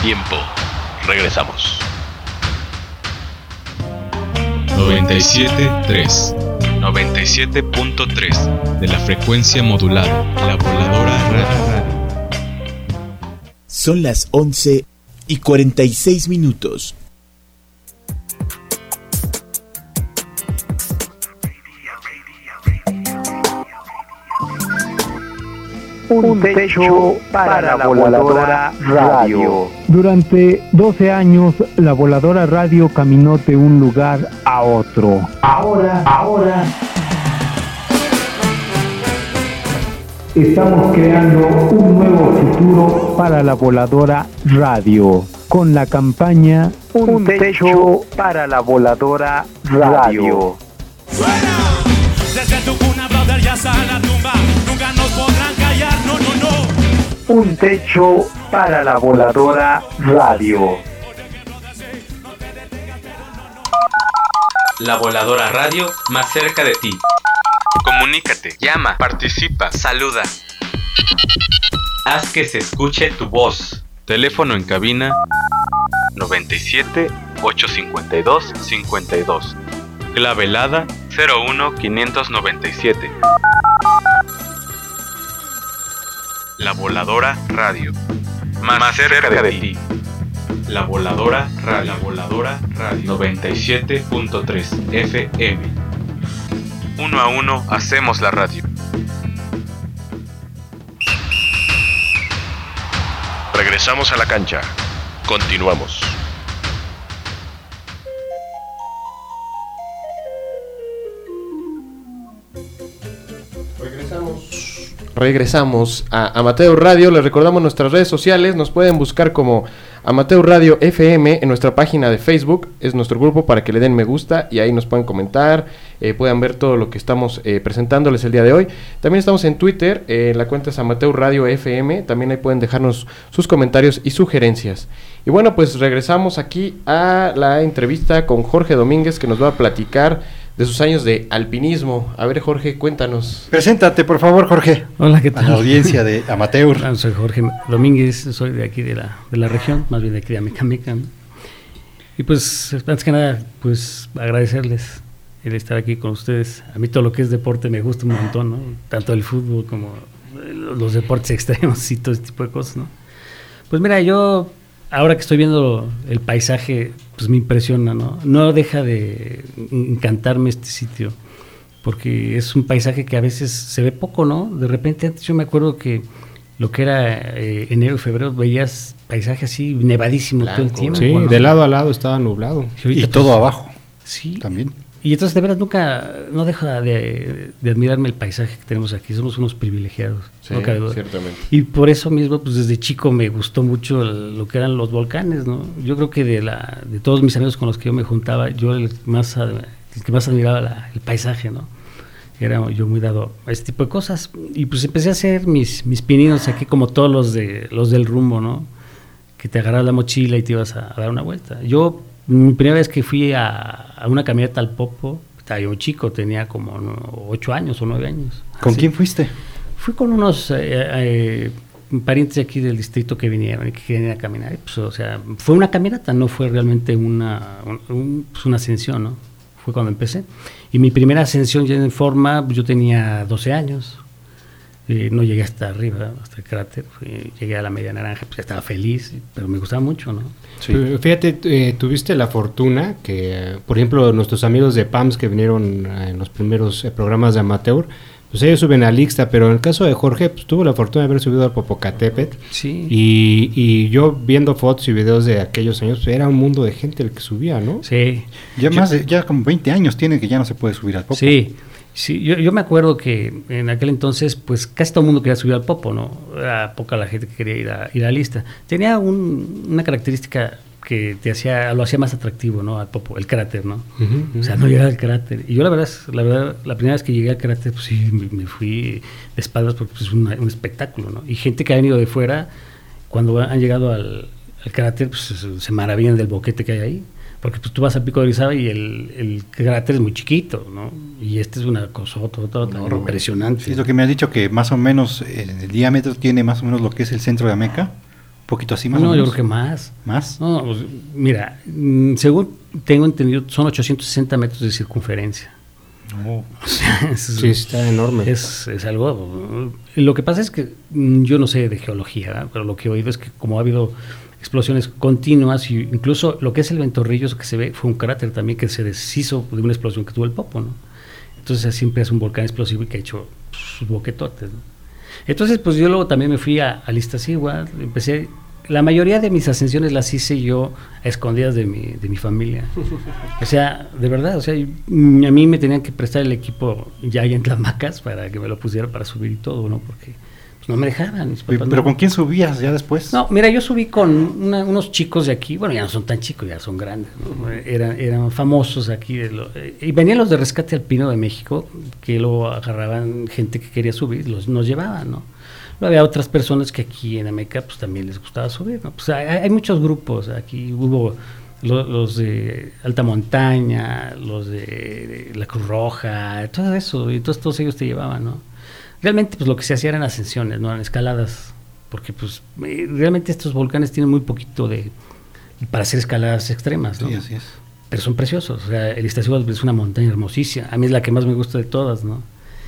tiempo. Regresamos. noventa y siete punto tres noventa y siete punto tres de la frecuencia modulada, la voladora radio. Son las once y cuarenta y seis minutos. Un techo para la voladora radio. Durante doce años, la voladora radio caminó de un lugar a otro. Ahora, ahora, estamos creando un nuevo futuro para la voladora radio. Con la campaña Un techo para la voladora radio. Desde tu cuna, brother, ya está la tumba. Nunca nos podrán callar, no, no, no. Un techo para la voladora radio. La voladora radio más cerca de ti. Comunícate, llama, participa, saluda. Haz que se escuche tu voz. Teléfono en cabina noventa y siete, ochocientos cincuenta y dos, cincuenta y dos. Clave helada cero uno, quinientos noventa y siete. La voladora radio. Más, más cerca, cerca de, de ti. La voladora radio. La voladora radio. noventa y siete punto tres F M. Uno a uno hacemos la radio. Regresamos a la cancha. Continuamos. Regresamos a Amateur Radio. Les recordamos nuestras redes sociales. Nos pueden buscar como Amateur Radio F M en nuestra página de Facebook. Es nuestro grupo para que le den me gusta y ahí nos puedan comentar, eh, puedan ver todo lo que estamos eh, presentándoles el día de hoy. También estamos en Twitter, eh, la cuenta es Amateur Radio F M. También ahí pueden dejarnos sus comentarios y sugerencias. Y bueno, pues regresamos aquí a la entrevista con Jorge Domínguez, que nos va a platicar de sus años de alpinismo. A ver, Jorge, cuéntanos. Preséntate, por favor, Jorge. Hola, ¿qué tal? A la audiencia de Amateur. Hola, soy Jorge Domínguez, soy de aquí de la, de la región, más bien de aquí de Amecameca. Y pues, antes que nada, pues agradecerles el estar aquí con ustedes. A mí todo lo que es deporte me gusta un montón, ¿no? Tanto el fútbol como los deportes extremos y todo ese tipo de cosas, ¿no? Pues mira, yo ahora que estoy viendo el paisaje, pues me impresiona, ¿no? No deja de encantarme este sitio, porque es un paisaje que a veces se ve poco, ¿no? De repente, antes yo me acuerdo que lo que era eh, enero y febrero, veías paisaje así nevadísimo Blanco, todo el tiempo. Sí, ¿no? De lado a lado estaba nublado. Y, y todo pues, abajo. Sí. También. Y entonces de verdad nunca, no deja de, de admirarme el paisaje que tenemos aquí, somos unos privilegiados. Sí, no cabe duda. Ciertamente. Y por eso mismo, pues desde chico me gustó mucho el, lo que eran los volcanes, ¿no? Yo creo que de la de todos mis amigos con los que yo me juntaba, yo el más el que más admiraba la, el paisaje, ¿no? Era yo muy dado a este tipo de cosas. Y pues empecé a hacer mis, mis pininos aquí como todos los de los del rumbo, ¿no? Que te agarras la mochila y te ibas a, a dar una vuelta. Yo, mi primera vez que fui a, a una caminata al Popo, estaba yo chico, tenía como ¿no? ocho años o nueve años. ¿Con así. quién fuiste? Fui con unos eh, eh, parientes aquí del distrito que vinieron y que querían ir a caminar. Pues, o sea, fue una caminata, no fue realmente una, un, un, pues una ascensión, ¿no? Fue cuando empecé. Y mi primera ascensión ya en forma, yo tenía doce años. Eh, no llegué hasta arriba, hasta el cráter. Fui, llegué a la media naranja, pues estaba feliz, pero me gustaba mucho, ¿no? Sí. Fíjate, eh, tuviste la fortuna que, eh, por ejemplo, nuestros amigos de P A M S que vinieron eh, en los primeros eh, programas de Amateur, pues ellos suben a Lixta, pero en el caso de Jorge, pues tuvo la fortuna de haber subido al Popocatépetl. Sí. Y, y yo viendo fotos y videos de aquellos años, pues era un mundo de gente el que subía, ¿no? Sí. Ya yo, más de, ya como veinte años tiene que ya no se puede subir al Popo. Sí. Sí, yo, yo me acuerdo que en aquel entonces, pues casi todo el mundo quería subir al Popo, ¿no? Era poca la gente que quería ir a, ir a Lixta. Tenía un, una característica que te hacía, lo hacía más atractivo, ¿no? Al Popo, el cráter, ¿no? Uh-huh, uh-huh. O sea, no llegar al cráter. Y yo la verdad, la verdad, la primera vez que llegué al cráter, pues sí, me, me fui de espaldas porque pues, es un, un espectáculo, ¿no? Y gente que ha venido de fuera, cuando han llegado al, al cráter, pues se, se maravillan del boquete que hay ahí. Porque pues tú vas al Pico de Orizaba y el, el cráter es muy chiquito, ¿no? Y este es una cosa todo, todo, todo no, impresionante. Sí, es lo que me has dicho, que más o menos el, el diámetro tiene más o menos lo que es el centro de Ameca. poquito así más No, o yo menos. creo que más. ¿Más? No, pues, mira, mm, según tengo entendido, son ochocientos sesenta metros de circunferencia. Oh. O sea, es, Sí, está enorme. Es, es algo. Lo que pasa es que mm, yo no sé de geología, ¿verdad? Pero lo que he oído es que como ha habido explosiones continuas, y incluso lo que es el Ventorrillo, eso que se ve, fue un cráter también que se deshizo de una explosión que tuvo el Popo, ¿no? Entonces siempre es un volcán explosivo y que ha hecho sus boquetotes, ¿no? Entonces, pues yo luego también me fui a, a Iztaccíhuatl, empecé, la mayoría de mis ascensiones las hice yo a escondidas de mi, de mi familia. O sea, de verdad, o sea, a mí me tenían que prestar el equipo ya ahí en Tlamacas para que me lo pusiera para subir y todo, ¿no? Porque pues, no me dejaban. Mis papás, ¿Pero no. con quién subías ya después? No, mira, yo subí con una, unos chicos de aquí, bueno, ya no son tan chicos, ya son grandes, ¿no? eran, eran famosos aquí, de lo, eh, y venían los de Rescate Alpino de México, que luego agarraban gente que quería subir, los nos llevaban, ¿no? Luego había otras personas que aquí en Ameca pues también les gustaba subir, ¿no? Pues hay, hay muchos grupos, aquí hubo lo, los de Alta Montaña, los de, de la Cruz Roja, todo eso, y todos, todos ellos te llevaban, ¿no? Realmente pues lo que se hacía eran ascensiones, no eran escaladas, porque pues eh, realmente estos volcanes tienen muy poquito de para hacer escaladas extremas, ¿no? Sí, así es. Pero son preciosos, o sea, el Iztaccíhuatl es una montaña hermosísima, a mí es la que más me gusta de todas, ¿no?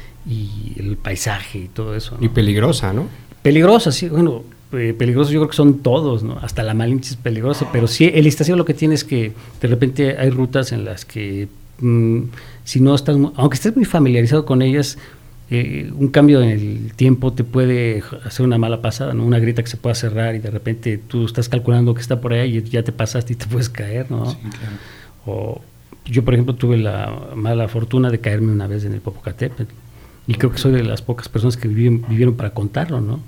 Y el paisaje y todo eso, ¿no? Y peligrosa, ¿no? Peligrosa, sí, bueno, eh, peligrosos yo creo que son todos, ¿no? Hasta la Malinche es peligroso, pero sí, el Iztaccíhuatl lo que tiene es que de repente hay rutas en las que mmm, si no estás, aunque estés muy familiarizado con ellas, Eh, un cambio en el tiempo te puede hacer una mala pasada, ¿no? Una grieta que se pueda cerrar y de repente tú estás calculando que está por ahí y ya te pasaste y te puedes caer, ¿no? Sí, claro. O yo, por ejemplo, tuve la mala fortuna de caerme una vez en el Popocatépetl y creo que soy de las pocas personas que vivieron, vivieron para contarlo, ¿no?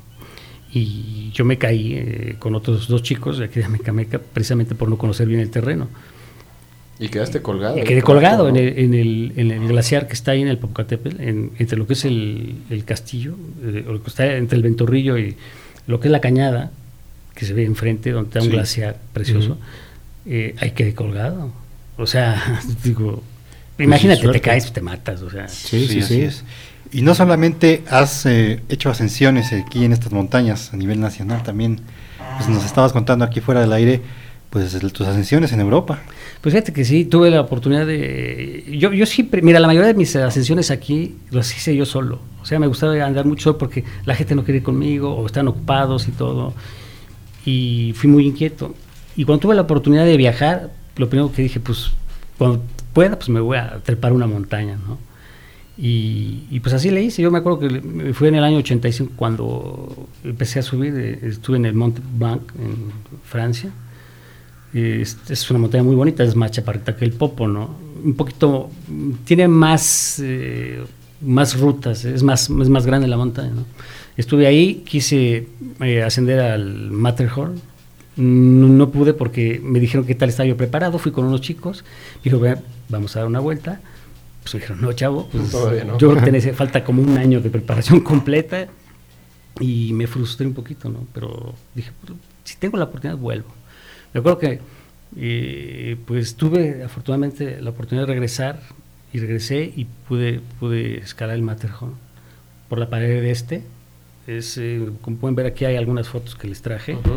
Y yo me caí eh, con otros dos chicos de aquí de Mecameca precisamente por no conocer bien el terreno. Y quedaste colgado. Y quedé colgado, ¿no? en, el, en, el, en el glaciar que está ahí en el Popocatépetl, en, entre lo que es el, el castillo, eh, o lo que está entre el Ventorrillo y lo que es la cañada, que se ve enfrente, donde está un Sí. glaciar precioso, uh-huh. eh, ahí quedé colgado. O sea, digo, Pues imagínate, suerte. te caes, te matas, o sea. Sí, sí, sí. Es. Y no solamente has eh, hecho ascensiones aquí en estas montañas a nivel nacional, también pues, nos estabas contando aquí fuera del aire, pues tus ascensiones en Europa. Pues fíjate que sí, tuve la oportunidad de... Yo, yo siempre, mira, la mayoría de mis ascensiones aquí las hice yo solo. O sea, me gustaba andar mucho solo porque la gente no quería ir conmigo o están ocupados y todo. Y fui muy inquieto. Y cuando tuve la oportunidad de viajar, lo primero que dije, pues, cuando pueda, pues me voy a trepar una montaña, ¿no? Y, y pues así le hice. Yo me acuerdo que fue en el año ochenta y cinco cuando empecé a subir, eh, estuve en el Mont Blanc, en Francia. Es, es una montaña muy bonita, es más chaparrita que el Popo, ¿no? Un poquito, tiene más, eh, más rutas, es más, es más grande la montaña, ¿no? Estuve ahí, quise eh, ascender al Matterhorn, no, no pude porque me dijeron que tal estaba yo preparado, fui con unos chicos, dijo, vamos a dar una vuelta, pues me dijeron, no, chavo, pues Todavía no. yo creo que tenés, falta como un año de preparación completa, y me frustré un poquito, ¿no? Pero dije, pues, si tengo la oportunidad, vuelvo. Me acuerdo que eh, pues tuve afortunadamente la oportunidad de regresar y regresé y pude pude escalar el Matterhorn por la pared de este. Es, eh, como pueden ver aquí hay algunas fotos que les traje. Uh-huh.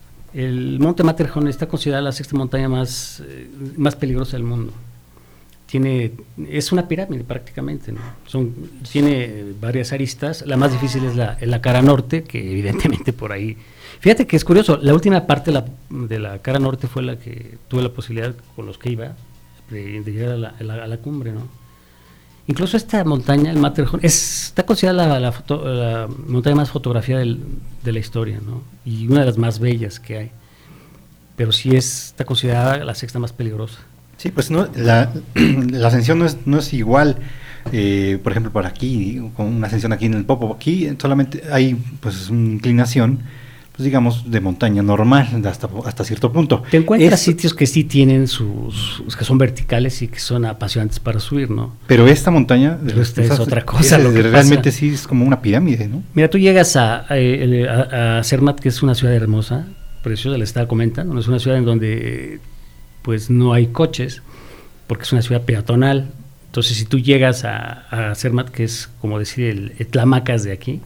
El monte Matterhorn está considerada la sexta montaña más, eh, más peligrosa del mundo. Tiene, es una pirámide prácticamente, ¿no? Son, tiene varias aristas. La más difícil es la, la cara norte, que evidentemente por ahí. Fíjate que es curioso, la última parte de la, de la cara norte fue la que tuve la posibilidad con los que iba de, de llegar a la, a, la, a la cumbre, ¿no? Incluso esta montaña, el Matterhorn, es, está considerada la, la, foto, la montaña más fotografiada del, de la historia, ¿no? Y una de las más bellas que hay. Pero sí es, está considerada la sexta más peligrosa. Sí, pues no, la, la ascensión no es, no es igual, eh, por ejemplo, para aquí, con una ascensión aquí en el Popo, aquí solamente hay pues una inclinación, pues digamos, de montaña normal, hasta, hasta cierto punto. Te encuentras es, sitios que sí tienen sus, que son verticales y que son apasionantes para subir, ¿no? Pero esta montaña, pero esta es esas, otra cosa. Es, lo que realmente pasa. Sí es como una pirámide, ¿no? Mira, tú llegas a, a, a Zermatt, que es una ciudad hermosa, preciosa, les estaba comentando, es una ciudad en donde pues no hay coches, porque es una ciudad peatonal. Entonces, si tú llegas a, a Zermatt, que es como decir el, el Tlamacas de aquí,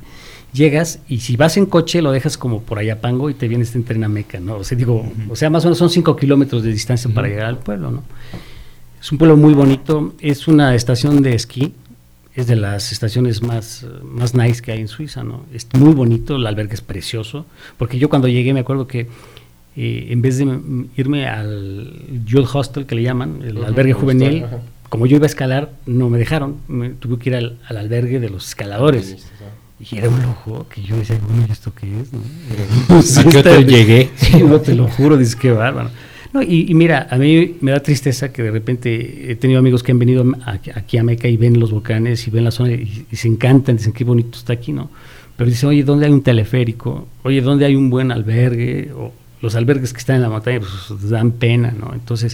llegas y si vas en coche lo dejas como por Ayapango y te vienes en tren a Meca, ¿no? O sea, digo, uh-huh. o sea, más o menos son cinco kilómetros de distancia uh-huh. para llegar al pueblo, ¿no? Es un pueblo muy bonito, es una estación de esquí, es de las estaciones más, más nice que hay en Suiza, ¿no? Es muy bonito, el albergue es precioso, porque yo cuando llegué me acuerdo que eh, en vez de irme al Youth Hostel, que le llaman, el uh-huh, albergue juvenil, uh-huh. como yo iba a escalar, no me dejaron, me tuve que ir al, al albergue de los escaladores. Y era un lujo que yo decía, bueno, ¿y esto qué es? ¿No? ¿A qué hotel llegué? Sí, no, te lo juro, dices, qué bárbaro. No, y, y mira, a mí me da tristeza que de repente he tenido amigos que han venido a, aquí a Meca y ven los volcanes y ven la zona y, y se encantan, dicen qué bonito está aquí, ¿no? Pero dicen, oye, ¿dónde hay un teleférico? Oye, ¿dónde hay un buen albergue? O los albergues que están en la montaña pues dan pena, ¿no? Entonces,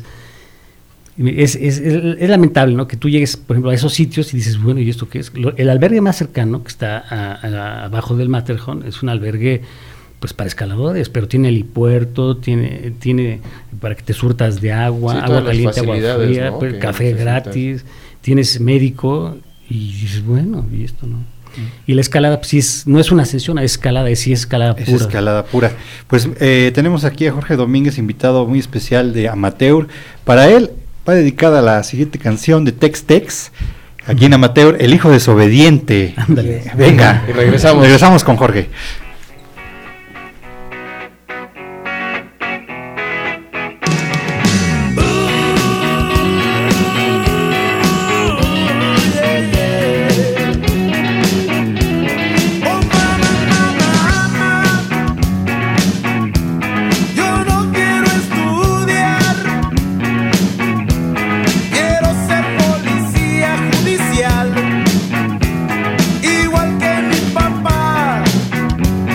es, es, es, es lamentable, ¿no? Que tú llegues, por ejemplo, a esos sitios y dices, bueno, ¿y esto qué es? Lo, el albergue más cercano, que está a, a, abajo del Matterhorn, es un albergue pues para escaladores, pero tiene helipuerto, tiene, tiene para que te surtas de agua, sí, agua caliente, agua fría, ¿no? pues, café necesitas. Gratis, tienes médico y dices, bueno, y esto no. Y la escalada, pues sí es, no es una ascensión, es escalada, es sí es escalada pura. Es escalada pura. Pues eh, tenemos aquí a Jorge Domínguez, invitado muy especial de Amateur. Para él va dedicada la siguiente canción de Tex Tex, aquí en Amateur, El hijo desobediente. Ándale. Venga, y regresamos. Regresamos con Jorge. Igual que mi papá,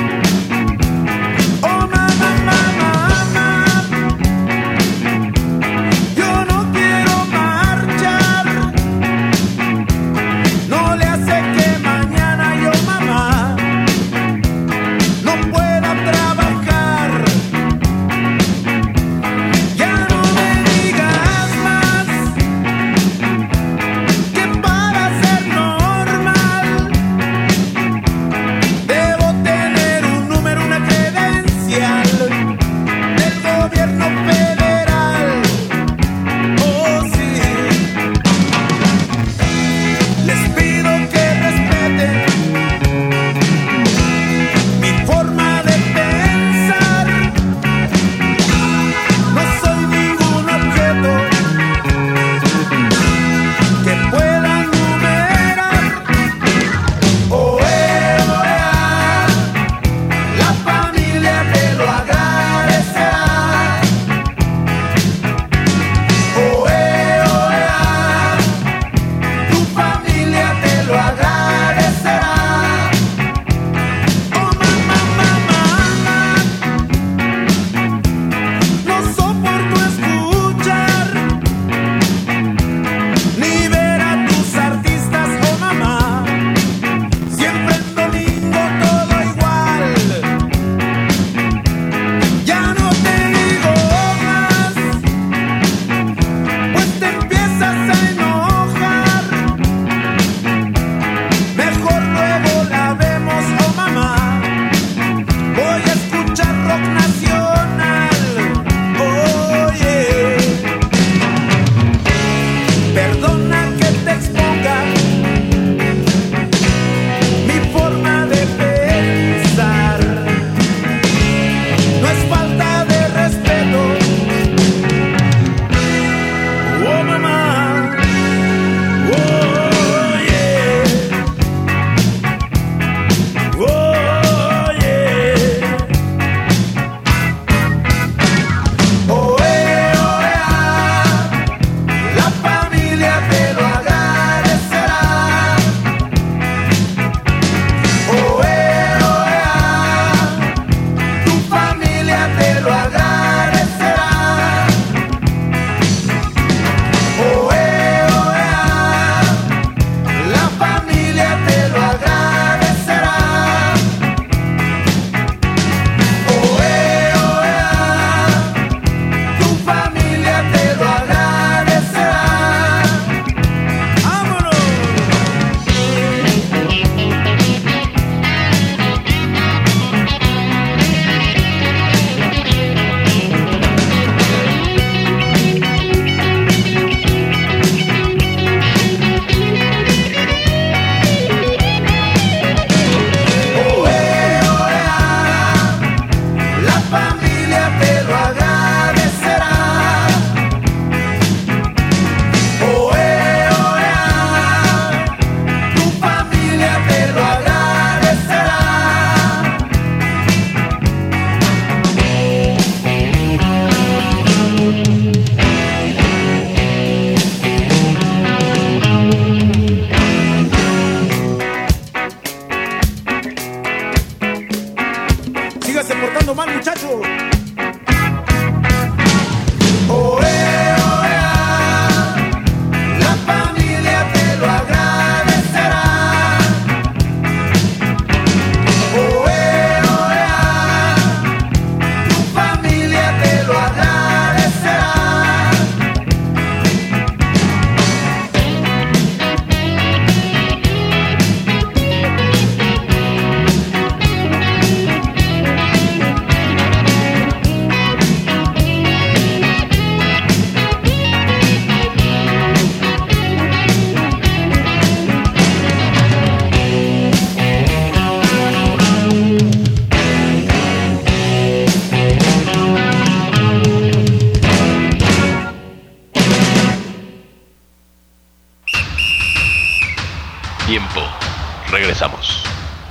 tiempo. Regresamos.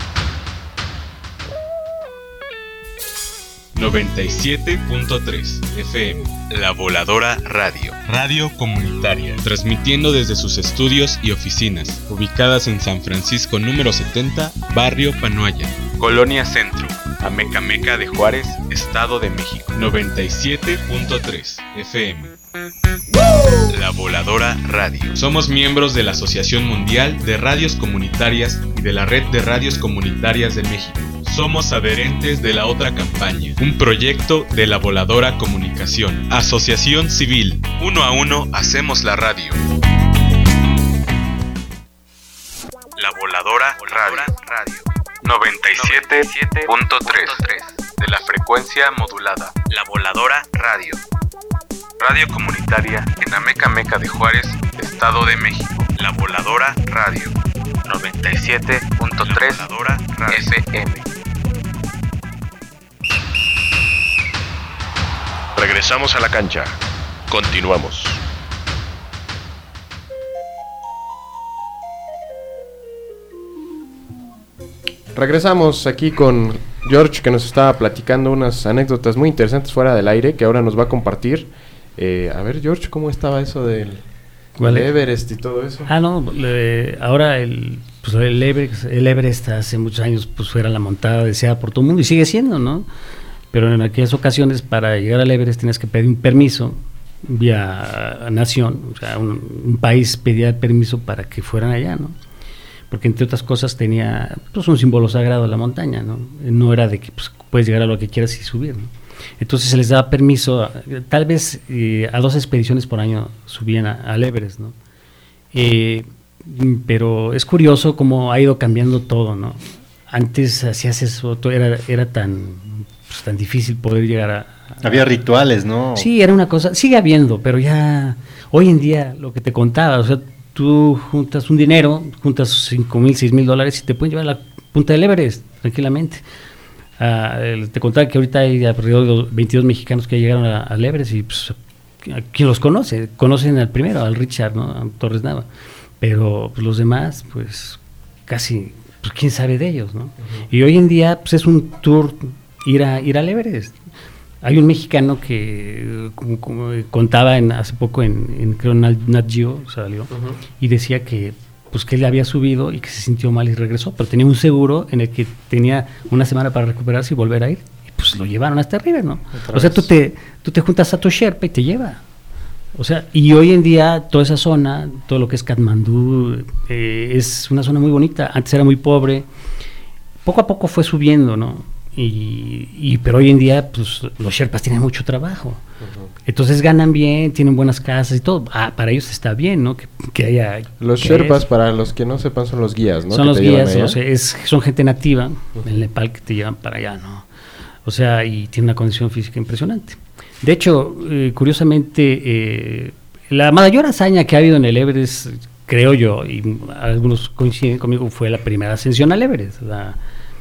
noventa y siete punto tres F M. La Voladora Radio. Radio comunitaria. Transmitiendo desde sus estudios y oficinas, ubicadas en San Francisco número setenta, Barrio Panoaya, Colonia Centro, Amecameca de Juárez, Estado de México. noventa y siete punto tres F M. La Voladora Radio. Somos miembros de la Asociación Mundial de Radios Comunitarias y de la Red de Radios Comunitarias de México. Somos adherentes de la otra campaña, un proyecto de la Voladora Comunicación. Asociación Civil, uno a uno hacemos la radio. La Voladora Radio. noventa y siete punto tres de la frecuencia modulada. La Voladora Radio. Radio comunitaria en Amecameca de Juárez, Estado de México. La Voladora Radio. noventa y siete punto tres F M. Regresamos a la cancha. Continuamos. Regresamos aquí con George, que nos estaba platicando unas anécdotas muy interesantes fuera del aire, que ahora nos va a compartir. Eh, a ver, George, ¿cómo estaba eso del, del Everest y todo eso? Ah, no, le, ahora el, pues el, Everest, el Everest hace muchos años pues fuera la montada deseada por todo el mundo y sigue siendo, ¿no? Pero en aquellas ocasiones para llegar al Everest tienes que pedir un permiso vía nación, o sea, un, un país pedía permiso para que fueran allá, ¿no? Porque entre otras cosas tenía pues un símbolo sagrado la montaña, ¿no? No era de que pues, puedes llegar a lo que quieras y subir, ¿no? Entonces se les daba permiso, a, tal vez eh, a dos expediciones por año subían a, al Everest, ¿no? Eh, pero es curioso cómo ha ido cambiando todo, ¿no? Antes hacías eso, era, era tan, pues, tan difícil poder llegar a, a... Había rituales, ¿no? Sí, era una cosa, sigue habiendo, pero ya hoy en día lo que te contaba, o sea, tú juntas un dinero, juntas cinco mil, seis mil dólares y te pueden llevar a la punta del Everest tranquilamente. Uh, te contaba que ahorita hay alrededor de veintidós mexicanos que llegaron a, al Everest y pues, ¿quién los conoce? Conocen al primero, al Richard, ¿no? A Torres Nava, pero pues, los demás, pues casi, pues quién sabe de ellos, ¿no? Uh-huh. Y hoy en día pues es un tour ir a ir al Everest. Hay un mexicano que como, como contaba en, hace poco en, en creo Nat Geo salió, uh-huh, y decía que pues que él había subido y que se sintió mal y regresó, pero tenía un seguro en el que tenía una semana para recuperarse y volver a ir, y pues lo llevaron hasta arriba, ¿no? Otra o sea, tú te, tú te juntas a tu Sherpa y te lleva. O sea, y hoy en día toda esa zona, todo lo que es Katmandú, eh, es una zona muy bonita. Antes era muy pobre, poco a poco fue subiendo, ¿no? Y, y pero hoy en día pues los Sherpas tienen mucho trabajo, uh-huh, entonces ganan bien, tienen buenas casas y todo. Ah, para ellos está bien, ¿no? Que, que haya los que Sherpas, es, para los que no sepan, son los guías, ¿no? Son que los te guías, o sea, es, son gente nativa, uh-huh, en Nepal, que te llevan para allá, ¿no? O sea, y tiene una condición física impresionante. De hecho, eh, curiosamente, eh, la mayor hazaña que ha habido en el Everest, creo yo, y algunos coinciden conmigo, fue la primera ascensión al Everest, la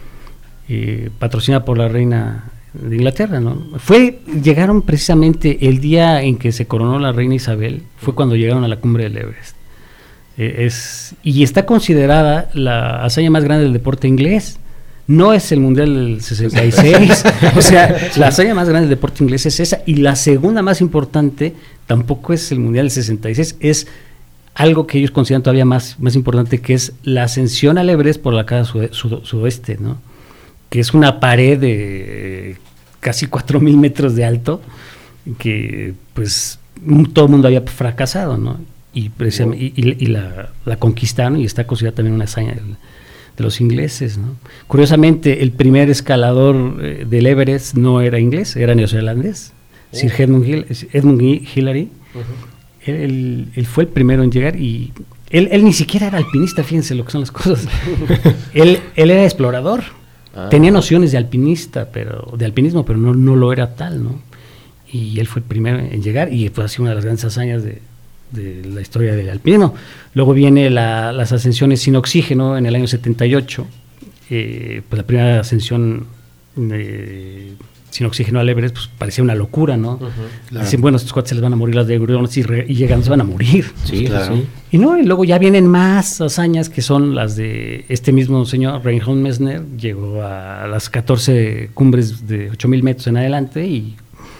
Eh, patrocinada por la reina de Inglaterra, ¿no? Fue, llegaron precisamente el día en que se coronó la reina Isabel, fue cuando llegaron a la cumbre del Everest. Eh, es, y está considerada la hazaña más grande del deporte inglés. No es el mundial del sesenta y seis, o sea, la hazaña más grande del deporte inglés es esa, y la segunda más importante tampoco es el mundial del sesenta y seis, es algo que ellos consideran todavía más, más importante, que es la ascensión al Everest por la cara sud- sud- sudoeste, ¿no? Que es una pared de casi cuatro mil metros de alto, que pues todo el mundo había fracasado, ¿no? Y, wow, y, y, y la, la conquistaron, y está considerada también una hazaña del, de los ingleses, ¿no? Curiosamente, el primer escalador eh, del Everest no era inglés, era neozelandés, oh, Sir Edmund, Hill, Edmund Hillary. Uh-huh. él, él fue el primero en llegar, y él, él ni siquiera era alpinista, fíjense lo que son las cosas. él, él era explorador. Ah. Tenía nociones de alpinista, pero de alpinismo, pero no, no lo era tal, ¿no? Y él fue el primero en llegar, y fue así una de las grandes hazañas de, de la historia del alpinismo. Luego viene la, las ascensiones sin oxígeno en el año setenta y ocho, eh, pues la primera ascensión de, sin oxígeno al Everest, pues parecía una locura, ¿no? Uh-huh, claro. Dicen, bueno, estos cuates se les van a morir las neuronas y, re, y llegan, se van a morir. Sí, claro. Sí. Y no, y luego ya vienen más hazañas que son las de este mismo señor, Reinhold Messner, llegó a las catorce cumbres de ocho mil metros en adelante y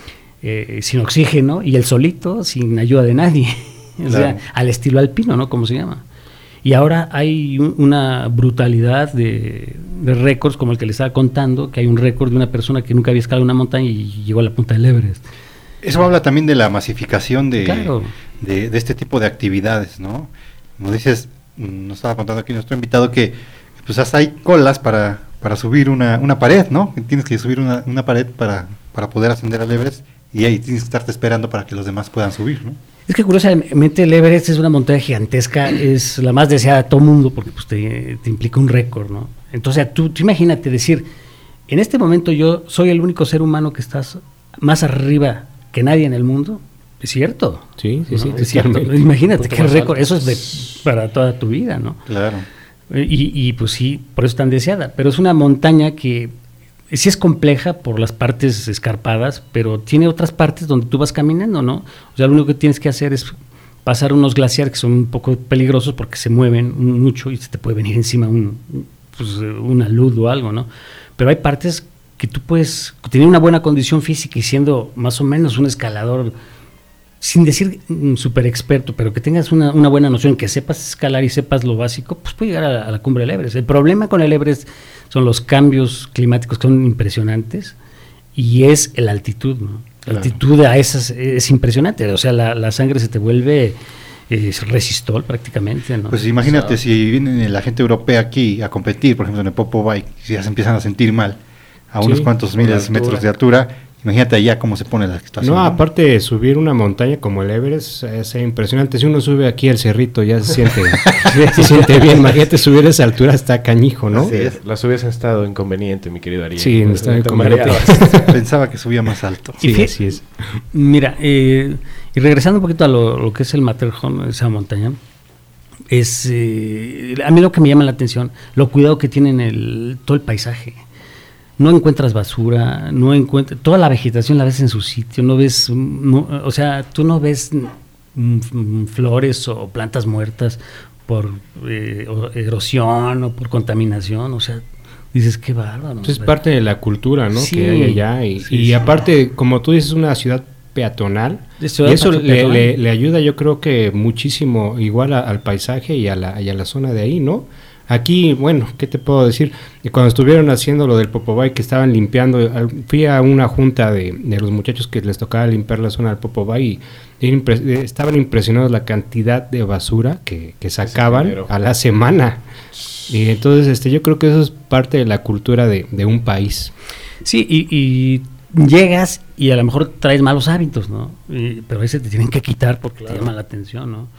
eh, sin oxígeno y él solito, sin ayuda de nadie, o claro. sea, al estilo alpino, ¿no? Como se llama. Y ahora hay un, una brutalidad de, de récords, como el que le estaba contando, que hay un récord de una persona que nunca había escalado una montaña y llegó a la punta del Everest. Eso habla también de la masificación de, claro. de, de este tipo de actividades, ¿no? Como dices, nos estaba contando aquí nuestro invitado que pues hasta hay colas para, para subir una, una pared, ¿no? Tienes que subir una, una pared para, para poder ascender al Everest y ahí tienes que estarte esperando para que los demás puedan subir, ¿no? Es que curiosamente el Everest es una montaña gigantesca, es la más deseada de todo mundo porque pues, te, te implica un récord, ¿no? Entonces tú, tú imagínate decir, en este momento yo soy el único ser humano que estás más arriba que nadie en el mundo, es cierto. Sí, sí, ¿no? sí. Es cierto. Imagínate qué récord, eso es de, para toda tu vida, ¿no? Claro. Y, y pues sí, por eso es tan deseada, pero es una montaña que sí es compleja por las partes escarpadas, pero tiene otras partes donde tú vas caminando, ¿no? O sea, lo único que tienes que hacer es pasar unos glaciares que son un poco peligrosos porque se mueven mucho y se te puede venir encima un, pues, una luz o algo, ¿no? Pero hay partes que tú puedes tener una buena condición física y siendo más o menos un escalador, sin decir un súper experto, pero que tengas una, una buena noción, que sepas escalar y sepas lo básico, pues puedes llegar a la, a la cumbre del Everest. El problema con el Everest son los cambios climáticos que son impresionantes y es la altitud, ¿no? La claro. altitud a esas es impresionante, o sea, la, la sangre se te vuelve eh, resistol prácticamente, ¿no? Pues imagínate, o sea, si viene la gente europea aquí a competir, por ejemplo en el Popo Bike, si ya se empiezan a sentir mal a sí, unos cuantos miles de metros de altura, imagínate allá cómo se pone la situación. No, aparte de subir una montaña como el Everest es impresionante. Si uno sube aquí el cerrito ya se siente, se siente bien. Imagínate subir a esa altura, está cañijo, ¿no? Sí, la subida en estado inconveniente, mi querido Ariel. Sí, en estado inconveniente. Pensaba que subía más alto. Sí, sí, así es. Mira, eh, y regresando un poquito a lo, lo que es el Matterhorn, esa montaña, es eh, a mí lo que me llama la atención, lo cuidado que tienen el, todo el paisaje. No encuentras basura, no encuentras, toda la vegetación la ves en su sitio, no ves, no, o sea, tú no ves mm, flores o plantas muertas por eh, erosión o por contaminación, o sea, dices qué bárbaro. Es parte de la cultura, ¿no? Sí, que hay allá y, sí, y sí. aparte, como tú dices, una ciudad peatonal ciudad y eso le, peatonal. le, le ayuda, yo creo que muchísimo, igual a, al paisaje y a la, y a la zona de ahí, ¿no? Aquí, bueno, ¿qué te puedo decir? Cuando estuvieron haciendo lo del Popobay, que estaban limpiando, fui a una junta de, de los muchachos que les tocaba limpiar la zona del Popobay y impre- estaban impresionados la cantidad de basura que, que sacaban a la semana. Y entonces este, yo creo que eso es parte de la cultura de, de un país. Sí, y, y llegas y a lo mejor traes malos hábitos, ¿no? Y, pero a veces te tienen que quitar porque claro. te llama la atención, ¿no?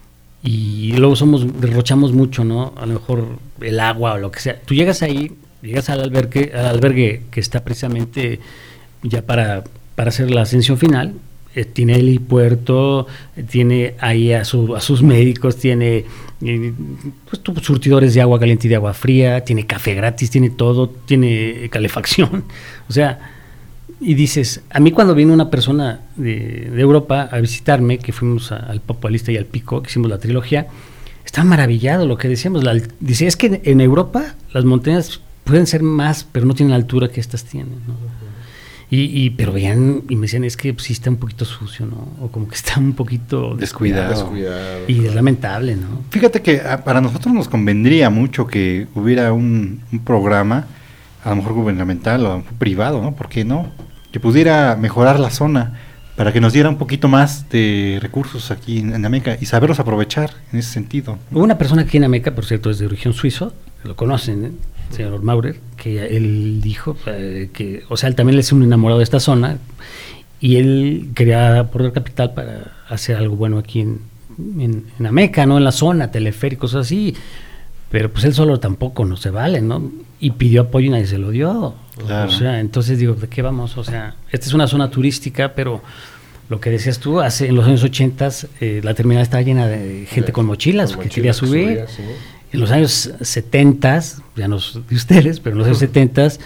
Y luego somos derrochamos mucho, ¿no? A lo mejor el agua o lo que sea. Tú llegas ahí, llegas al albergue, al albergue que está precisamente ya para, para hacer la ascensión final. Eh, tiene helipuerto, eh, tiene ahí a, su, a sus médicos, tiene eh, pues, surtidores de agua caliente y de agua fría, tiene café gratis, tiene todo, tiene calefacción. O sea, y dices, a mí cuando vino una persona de, de Europa a visitarme, que fuimos a, al Populista y al Pico, que hicimos la trilogía, estaba maravillado lo que decíamos. La, dice, es que en Europa las montañas pueden ser más, pero no tienen la altura que estas tienen, ¿no? Y, y pero veían y me decían, es que pues, sí está un poquito sucio, ¿no? O como que está un poquito descuidado. Descuidado. Y claro. es lamentable, ¿no? Fíjate que a, para nosotros nos convendría mucho que hubiera un, un programa, a lo mejor gubernamental o privado, ¿no? ¿Por qué no? Que pudiera mejorar la zona para que nos diera un poquito más de recursos aquí en, en Ameca y saberlos aprovechar en ese sentido. Hubo una persona aquí en Ameca, por cierto, es de origen suizo, lo conocen, ¿eh? El señor Maurer, que él dijo eh, que, o sea, él también es un enamorado de esta zona y él quería aportar capital para hacer algo bueno aquí en, en, en Ameca, ¿no? En la zona, teleféricos así, pero pues él solo tampoco no se vale, ¿no? Y pidió apoyo y nadie se lo dio. Claro. O sea, entonces digo, ¿de qué vamos? O sea, esta es una zona turística, pero lo que decías tú, hace en los años ochenta eh, la terminal estaba llena de gente sí, con mochilas con que quería subir. Que subía, sí. En los años setenta, ya no de ustedes, pero en los años setenta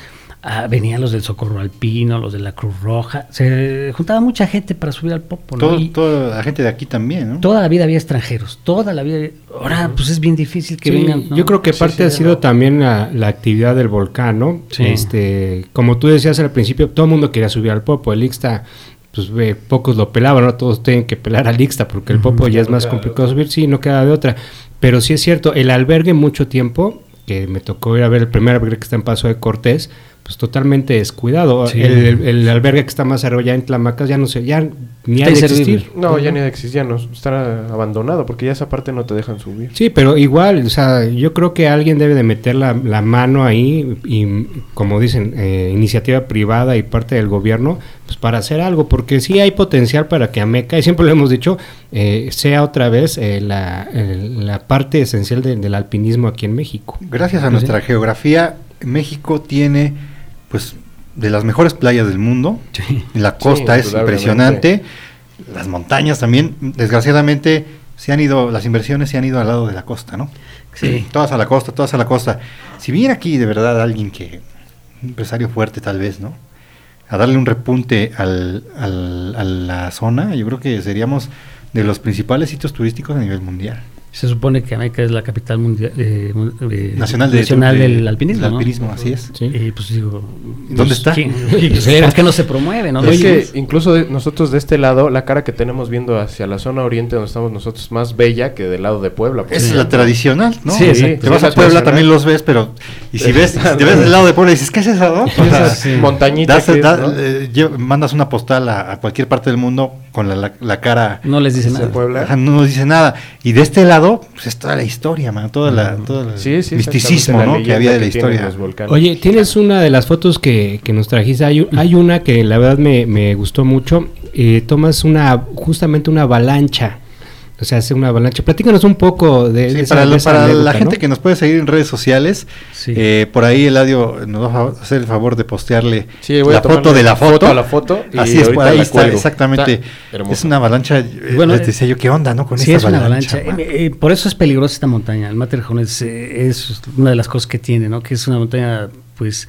Ah, venían los del Socorro Alpino, los de la Cruz Roja, se juntaba mucha gente para subir al Popo, ¿no? Todo, Y toda la gente de aquí también, ¿no? toda la vida había extranjeros, toda la vida. Ahora, pues es bien difícil que Sí, vengan, ¿no? Yo creo que Sí, parte sí, ha no. sido también la, la actividad del volcán, ¿no? Sí. Este, como tú decías al principio, todo el mundo quería subir al Popo, el Ixta, pues ve, pocos lo pelaban, ¿no? Todos tienen que pelar al Ixta porque el Popo ya es más complicado subir, sí, no queda de otra. Pero sí es cierto, el albergue mucho tiempo, que me tocó ir a ver el primer albergue que está en Paso de Cortés, pues totalmente descuidado. Sí. El, el, el albergue que está más arriba ya en Tlamacas ya no sé, ya ni ha de Está existir. inservible. No, ya ni existe, ya no, estará abandonado porque ya esa parte no te dejan subir. Sí, pero igual, o sea, yo creo que alguien debe de meter la, la mano ahí y, como dicen, eh, iniciativa privada y parte del gobierno, pues para hacer algo, porque sí hay potencial para que Ameca, y siempre lo hemos dicho, eh, sea otra vez eh, la, el- la parte esencial de- del alpinismo aquí en México. Gracias a Sí. nuestra geografía, México tiene, pues, de las mejores playas del mundo. La costa Sí, es indudablemente. impresionante. Las montañas también, desgraciadamente, se han ido, las inversiones se han ido al lado de la costa, ¿no? Sí. Todas a la costa, todas a la costa. Si viene aquí de verdad alguien que, un empresario fuerte tal vez, ¿no? A darle un repunte al, al- a la zona, yo creo que seríamos de los principales sitios turísticos a nivel mundial. Se supone que Ameca es la capital mundial, eh, mun- eh, Nacional de- nacional de- del alpinismo, del ¿no? alpinismo, así es. Y pues digo, ¿Dónde pues, está? ¿quién? ¿Por qué no se promueve? ¿No? Es Oye, que incluso de- nosotros de este lado, la cara que tenemos viendo hacia la zona oriente donde estamos nosotros es más bella que del lado de Puebla. por Esa es ejemplo. la tradicional, ¿no? Sí, exacto. Te vas Sí, a la Puebla, tradicional. también los ves, pero... Y si ves, si te ves del lado de Puebla y dices, ¿qué es eso, no? O sea, Sí. Montañita das- que es, da- ¿no? eh, lle- mandas una postal a, a cualquier parte del mundo con la, la- la cara... no les dice de nada. Puebla. Ajá, no nos dice nada. Y de este lado, pues es toda la historia, man, toda la, todo el Sí, sí, misticismo, exactamente, la ¿no? Que había de la leyenda que tienen historia. los volcanes. Oye, tienes una de las fotos que, que nos trajiste, hay, u- hay una que la verdad me, me gustó mucho, eh, tomas una, justamente una avalancha, o sea, hace una avalancha, platícanos un poco de, Sí, de esa- para de lo- esa para anécdota, la gente ¿no? que nos puede seguir en redes sociales, Sí. eh, por ahí Eladio nos va a hacer el favor de postearle Sí, voy a la tomarle foto de la foto foto. a la foto y Así es, por ahorita ahí la está, cuelgo. exactamente. Está hermoso. Es una avalancha. eh, Bueno, les decía yo, ¿qué onda, no? Con Sí, esta es una avalancha. avalancha. man? Eh, eh, por eso es peligrosa esta montaña. El Matterhorn es, eh, es una de las cosas que tiene, ¿no? Que es una montaña, pues,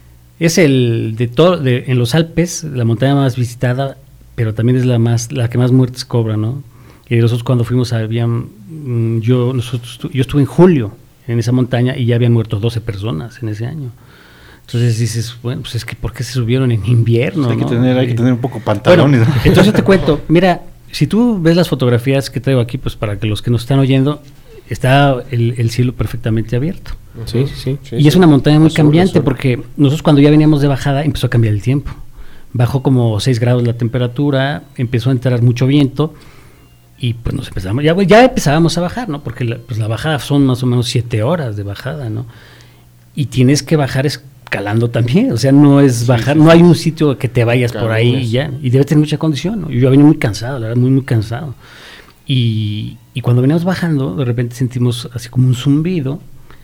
es el de todo, de, en los Alpes, la montaña más visitada, pero también es la más, la que más muertes cobra, ¿no? Y nosotros cuando fuimos, habían, mm, yo, nosotros, estu- yo estuve en julio en esa montaña y ya habían muerto doce personas en ese año. Entonces dices, bueno, pues es que ¿por qué se subieron en invierno? Hay que ¿no? tener, hay que Eh, tener un poco pantalones. bueno, ¿no? entonces yo te cuento, mira, si tú ves las fotografías que traigo aquí, pues para que los que nos están oyendo, está el, el cielo perfectamente abierto. Sí, sí, sí. y es una montaña muy Azul, cambiante azul. porque nosotros cuando ya veníamos de bajada empezó a cambiar el tiempo. Bajó como seis grados la temperatura, empezó a entrar mucho viento y pues nos empezamos, ya, ya empezábamos a bajar, ¿no? Porque la, pues la bajada son más o menos siete horas de bajada, ¿no? Y tienes que bajar escalando también, o sea, no es bajar, no hay un sitio que te vayas por ahí y ya, y debe tener mucha condición, ¿no? Yo venía muy cansado, la verdad, muy, muy cansado. Y, y cuando veníamos bajando, de repente sentimos así como un zumbido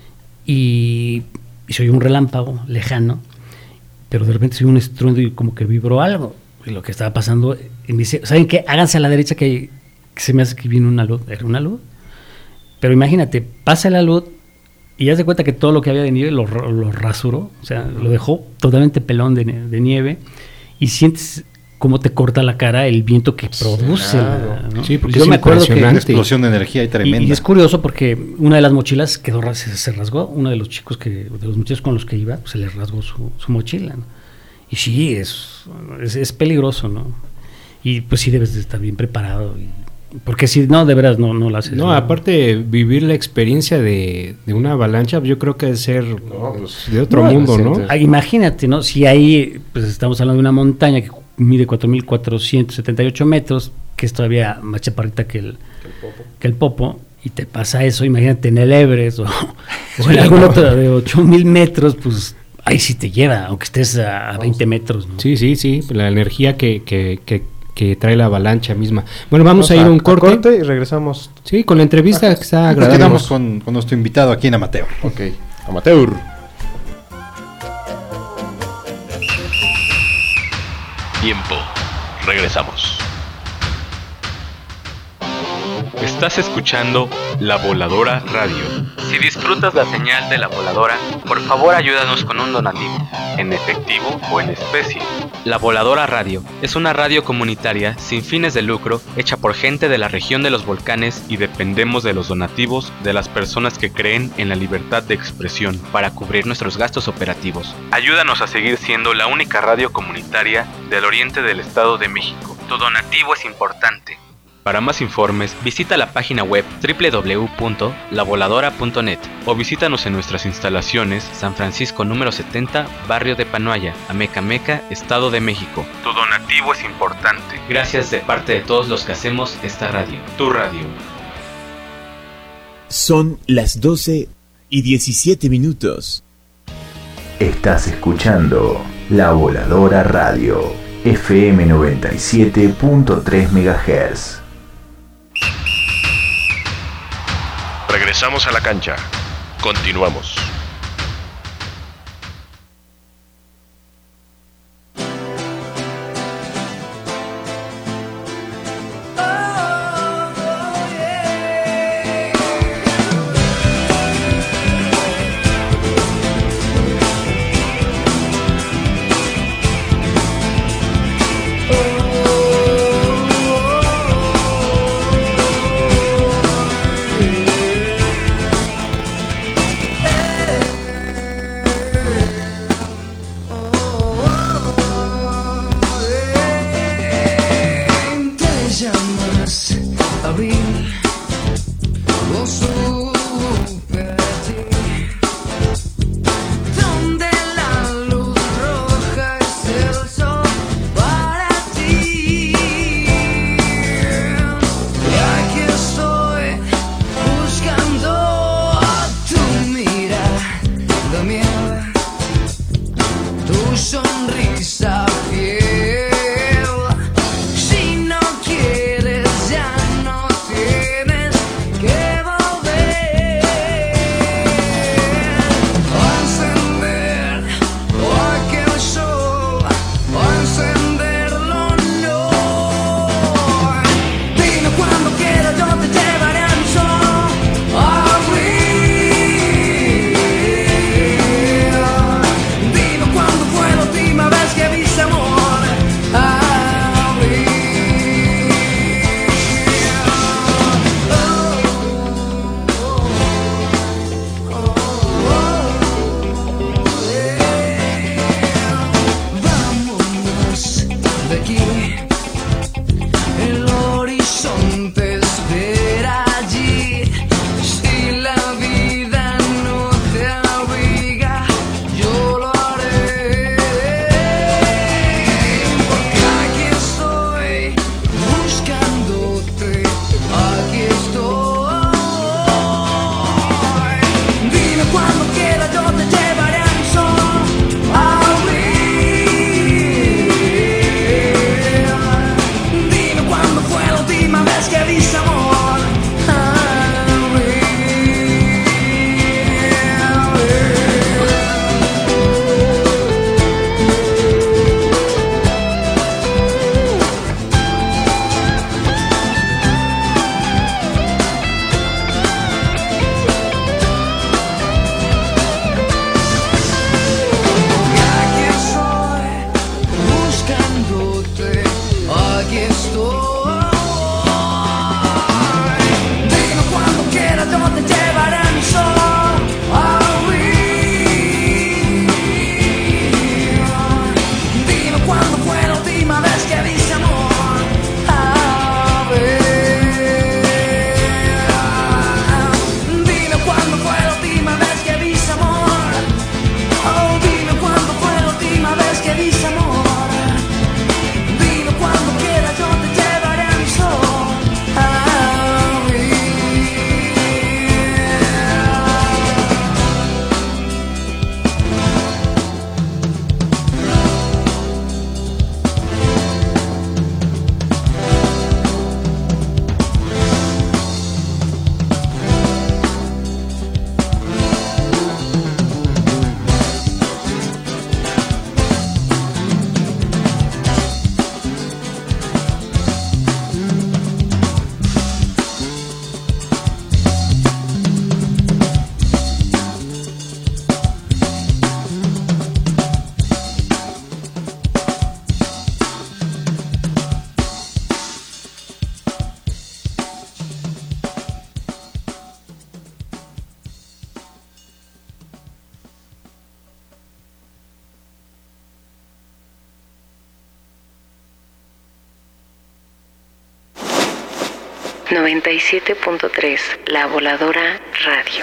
y, y se oyó un relámpago lejano, pero de repente se oyó un estruendo y como que vibró algo. Y lo que estaba pasando, y me dice, ¿saben qué? Háganse a la derecha que, que se me hace que viene una luz. Era una luz. Pero imagínate, pasa la luz y ya se cuenta que todo lo que había de nieve lo, lo rasuró, o sea, lo dejó totalmente pelón de, de nieve y sientes cómo te corta la cara el viento que produce. Claro. ¿no? Sí, porque Yo es me acuerdo que Una explosión de energía y tremenda. y, y es curioso porque una de las mochilas quedó ras- se, se rasgó, uno de los chicos que, de los muchachos con los que iba, pues, se le rasgó su, su mochila, ¿no? Y sí, es, es, es peligroso, ¿no? Y pues sí debes de estar bien preparado, y- porque si no, de veras no, no lo haces. No, aparte vivir la experiencia de, de una avalancha, yo creo que debe ser pues, de otro No, mundo, ¿no? Ah, imagínate, ¿no? Si ahí, pues estamos hablando de una montaña que mide cuatro mil cuatrocientos setenta y ocho metros, que es todavía más chaparrita que el, que el Popo, y te pasa eso, imagínate en el Everest o, o en algún otro de ocho mil metros, pues ahí sí te lleva, aunque estés a, a veinte metros, ¿no? Sí, sí, sí, la energía que, que, que, que trae la avalancha misma. Bueno, vamos, Vamos a ir a un a corte. corte y regresamos. Sí, con la entrevista que está Nos agradable. quedamos con, con nuestro invitado aquí en Amateur. Ok, Amateur. Tiempo. Regresamos. Estás escuchando La Voladora Radio. Si disfrutas la señal de La Voladora, por favor ayúdanos con un donativo, en efectivo o en especie. La Voladora Radio es una radio comunitaria sin fines de lucro hecha por gente de la región de los volcanes y dependemos de los donativos de las personas que creen en la libertad de expresión para cubrir nuestros gastos operativos. Ayúdanos a seguir siendo la única radio comunitaria del oriente del Estado de México. Tu donativo es importante. Para más informes, visita la página web doble u doble u doble u punto la voladora punto net o visítanos en nuestras instalaciones San Francisco número setenta, barrio de Panoaya, Amecameca, Estado de México. Tu donativo es importante. Gracias de parte de todos los que hacemos esta radio. Tu radio. Son las doce y diecisiete minutos. Estás escuchando La Voladora Radio, F M noventa y siete punto tres megahertz. Regresamos a la cancha. Continuamos. Hey! noventa y siete punto tres, La Voladora Radio.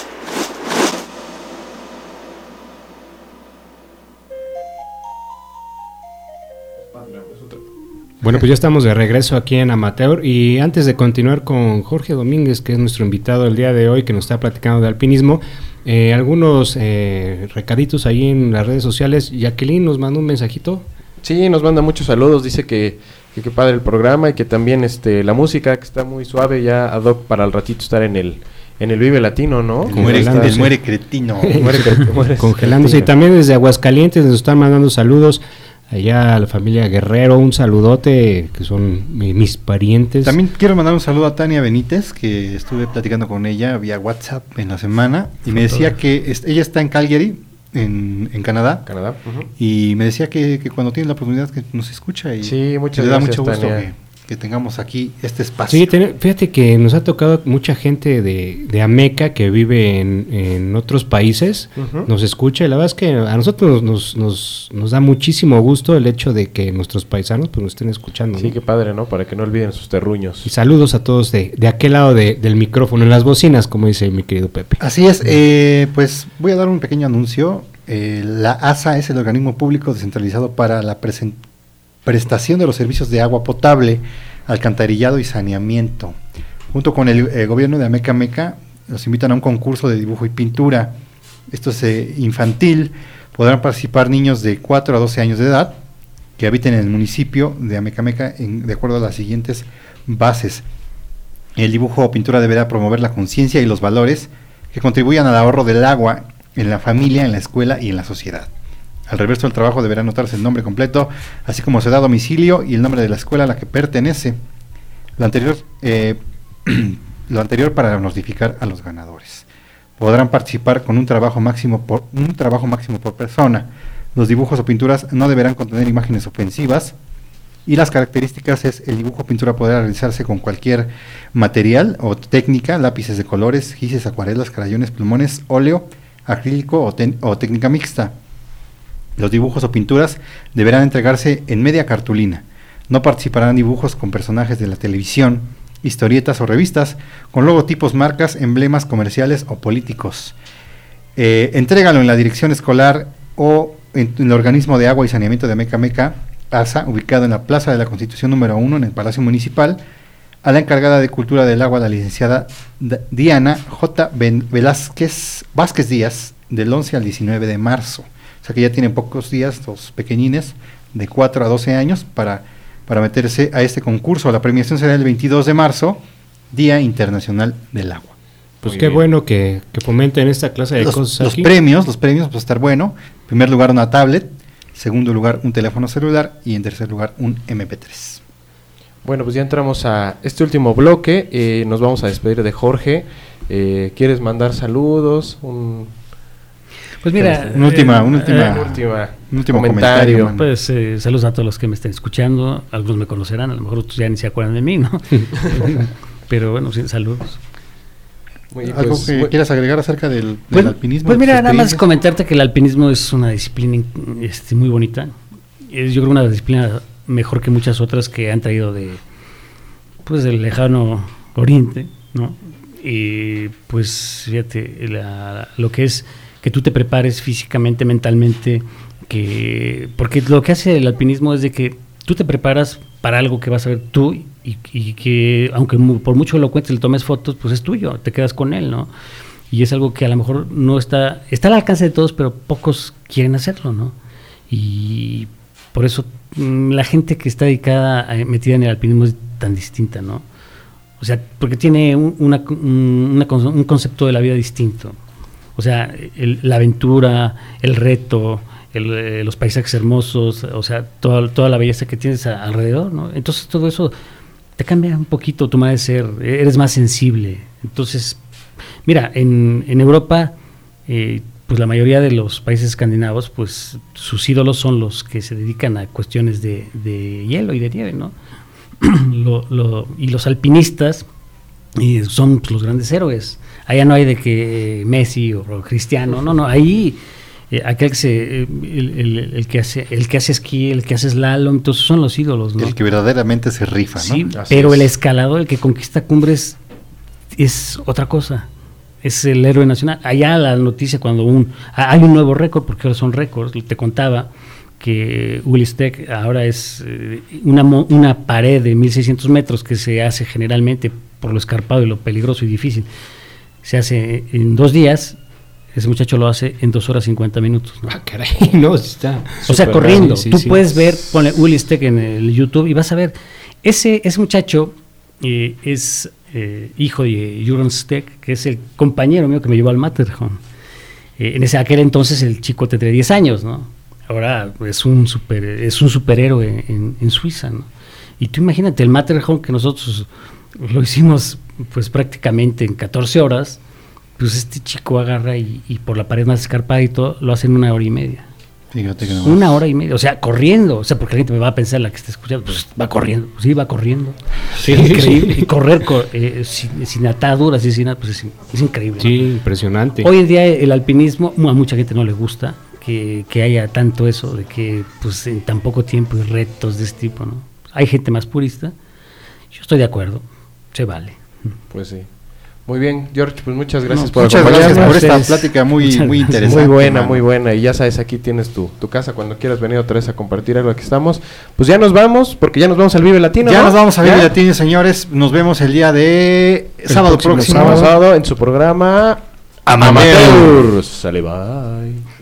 Bueno, pues ya estamos de regreso aquí en Amateur y antes de continuar con Jorge Domínguez, que es nuestro invitado el día de hoy, que nos está platicando de alpinismo, eh, algunos eh, recaditos ahí en las redes sociales. Jacqueline nos mandó un mensajito. Sí, nos manda muchos saludos, dice que que, que padre el programa y que también este la música que está muy suave, ya ad hoc para el ratito estar en el en el Vive Latino, ¿no? El muere, el muere cretino. muere cretino. Muere Congelándose. Y también desde Aguascalientes nos están mandando saludos. Allá a la familia Guerrero, un saludote, que son mi, mis parientes. También quiero mandar un saludo a Tania Benítez, que estuve platicando con ella vía WhatsApp en la semana, y me decía que es, ella está en Calgary, en, en Canadá, Canadá uh-huh. y me decía que, que cuando tiene la oportunidad que nos escucha, y sí, muchas le da gracias, mucho gusto Tania. que, que tengamos aquí este espacio. Sí, ten, fíjate que nos ha tocado mucha gente de, de Ameca que vive en, en otros países, uh-huh. nos escucha, y la verdad es que a nosotros nos, nos, nos da muchísimo gusto el hecho de que nuestros paisanos pues nos estén escuchando. Sí, ¿no? qué padre, ¿no? Para que no olviden sus terruños. Y saludos a todos de, de aquel lado de, del micrófono, en las bocinas, como dice mi querido Pepe. Así es, eh, pues voy a dar un pequeño anuncio. Eh, la A S A es el organismo público descentralizado para la presen- prestación de los servicios de agua potable, alcantarillado y saneamiento. Junto con el eh, gobierno de Ameca Meca, los invitan a un concurso de dibujo y pintura. Esto es eh, infantil. Podrán participar niños de cuatro a doce años de edad que habiten en el municipio de Ameca Meca en, de acuerdo a las siguientes bases. El dibujo o pintura deberá promover la conciencia y los valores que contribuyan al ahorro del agua en la familia, en la escuela y en la sociedad. Al reverso del trabajo deberá anotarse el nombre completo, así como su edad, domicilio y el nombre de la escuela a la que pertenece. Lo anterior, eh, lo anterior para notificar a los ganadores. Podrán participar con un trabajo máximo por un trabajo máximo por persona. Los dibujos o pinturas no deberán contener imágenes ofensivas. Y las características es: el dibujo o pintura podrá realizarse con cualquier material o técnica, lápices de colores, gises, acuarelas, crayones, plumones, óleo, acrílico o, ten, o técnica mixta. Los dibujos o pinturas deberán entregarse en media cartulina. No participarán dibujos con personajes de la televisión, historietas o revistas, con logotipos, marcas, emblemas comerciales o políticos. Eh, entrégalo en la dirección escolar o en, en el organismo de agua y saneamiento de Ameca Meca, A S A, ubicado en la Plaza de la Constitución número uno en el Palacio Municipal, a la encargada de Cultura del Agua, la licenciada D- Diana J. Ben- Velázquez Vázquez Díaz, del once al diecinueve de marzo. O sea que ya tienen pocos días los pequeñines de cuatro a doce años para, para meterse a este concurso. La premiación será el veintidós de marzo, Día Internacional del Agua. Pues Muy qué bien. Bueno que, que fomenten esta clase de los, cosas los aquí. premios, los premios pues estar bueno. En primer lugar una tablet, segundo lugar un teléfono celular y en tercer lugar un eme pe tres. Bueno, pues ya entramos a este último bloque. Eh, nos vamos a despedir de Jorge. Eh, ¿Quieres mandar saludos? Un... Pues mira, una última, eh, una última, eh, última un último comentario. comentario pues eh, saludos a todos los que me estén escuchando. Algunos me conocerán, a lo mejor otros ya ni se acuerdan de mí, ¿no? Pero bueno, sí, saludos. Muy, ¿Algo pues, que bueno, quieras agregar acerca del, del pues, alpinismo? Pues mira, nada más comentarte que el alpinismo es una disciplina este, muy bonita. Es, yo creo una disciplina mejor que muchas otras que han traído de pues del lejano oriente, ¿no? Y pues fíjate, la, lo que es que tú te prepares físicamente, mentalmente, que porque lo que hace el alpinismo es de que tú te preparas para algo que vas a ver tú y, y que aunque mu, por mucho lo cuentes, le tomes fotos, pues es tuyo, te quedas con él, ¿no? Y es algo que a lo mejor no está, está al alcance de todos, pero pocos quieren hacerlo, ¿no? Y por eso mmm, la gente que está dedicada, a, metida en el alpinismo es tan distinta, ¿no? O sea, porque tiene un, una, una, un concepto de la vida distinto. O sea, el, la aventura, el reto, el, eh, los paisajes hermosos, o sea, toda, toda la belleza que tienes a, alrededor, ¿no? Entonces todo eso te cambia un poquito tu manera de ser, eres más sensible. Entonces, mira, en, en Europa, eh, pues la mayoría de los países escandinavos, pues sus ídolos son los que se dedican a cuestiones de, de hielo y de nieve, ¿no? lo, lo, y los alpinistas y son pues, los grandes héroes. Allá no hay de que Messi o Cristiano, no, no, ahí eh, aquel que se, eh, el, el, el que hace, el que hace esquí, el que hace slalom, entonces son los ídolos, ¿no? El que verdaderamente se rifa, ¿no? Sí, Así pero es. el escalador, el que conquista cumbres, es otra cosa. Es el héroe nacional. Allá la noticia cuando un hay un nuevo récord, porque ahora son récords, te contaba que Willy Steck ahora es eh, una, una pared de mil seiscientos metros que se hace generalmente por lo escarpado y lo peligroso y difícil. Se hace en dos días, ese muchacho lo hace en dos horas cincuenta minutos. ¿no? Ah, caray, no, está. O sea, corriendo. Sí, Tú sí. puedes ver, ponle Willy Steck en el YouTube y vas a ver, ese, ese muchacho eh, es... Eh, hijo de Jürgen Steck, que es el compañero mío que me llevó al Matterhorn. Eh, en ese aquel entonces el chico tendría diez años, ¿no? Ahora es un super, es un superhéroe en, en Suiza, ¿no? Y tú imagínate el Matterhorn que nosotros lo hicimos pues prácticamente en catorce horas, pues este chico agarra y, y por la pared más escarpada y todo lo hace en una hora y media. Fíjate que no Una hora y media, o sea, corriendo, o sea, porque la gente me va a pensar, la que está escuchando, pues va corriendo, sí, va corriendo. Sí, es increíble. sí. Y correr co- eh, sin, sin ataduras y sin nada, pues es, es increíble. ¿no? Sí, impresionante. Hoy en día el alpinismo, a mucha gente no le gusta que, que haya tanto eso, de que pues en tan poco tiempo y retos de este tipo, ¿no? Hay gente más purista, yo estoy de acuerdo, se vale. Pues sí. Muy bien, George, pues muchas gracias No, por muchas acompañarnos. gracias por esta Ustedes. plática muy, Muchas muy gracias. interesante. Muy buena, mano. muy buena. Y ya sabes, aquí tienes tu, tu casa cuando quieras venir otra vez a compartir algo. Aquí estamos. Pues ya nos vamos, porque ya nos vamos al Vive Latino. Ya ¿no? nos vamos a Vive ¿Ya? Latino, señores. Nos vemos el día de El sábado próximo próximo. Sábado, sábado en su programa Amateur. Amateur. Sale, bye.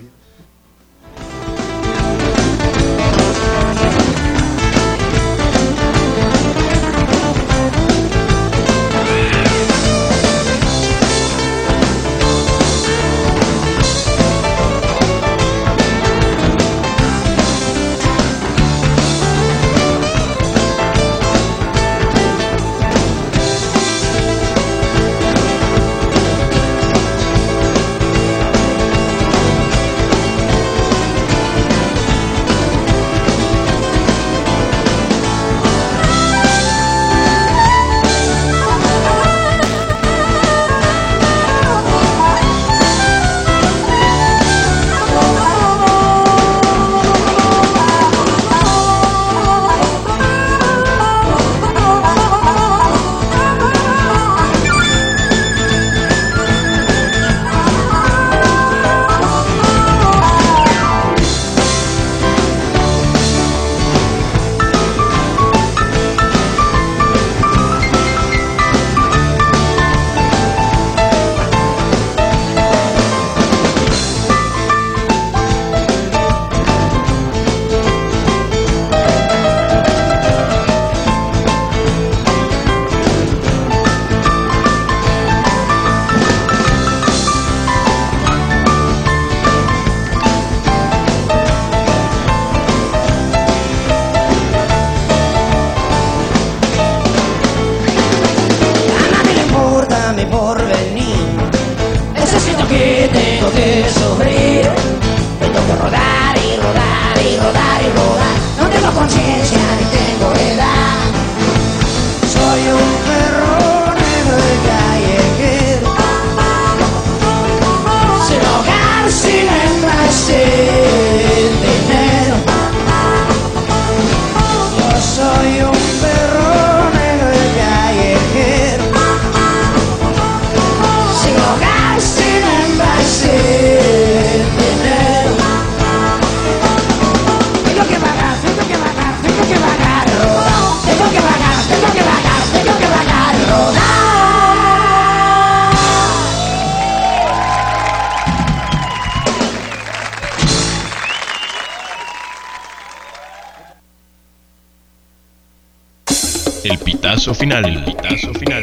El pitazo final. El pitazo final.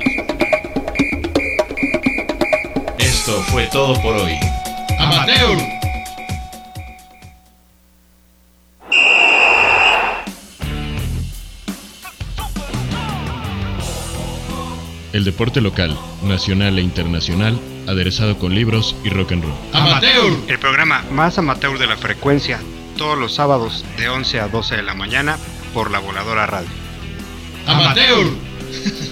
Esto fue todo por hoy. ¡Amateur! El deporte local, nacional e internacional, aderezado con libros y rock and roll. ¡Amateur! El programa más amateur de la frecuencia, todos los sábados de once a doce de la mañana por La Voladora Radio. ¡Amateur!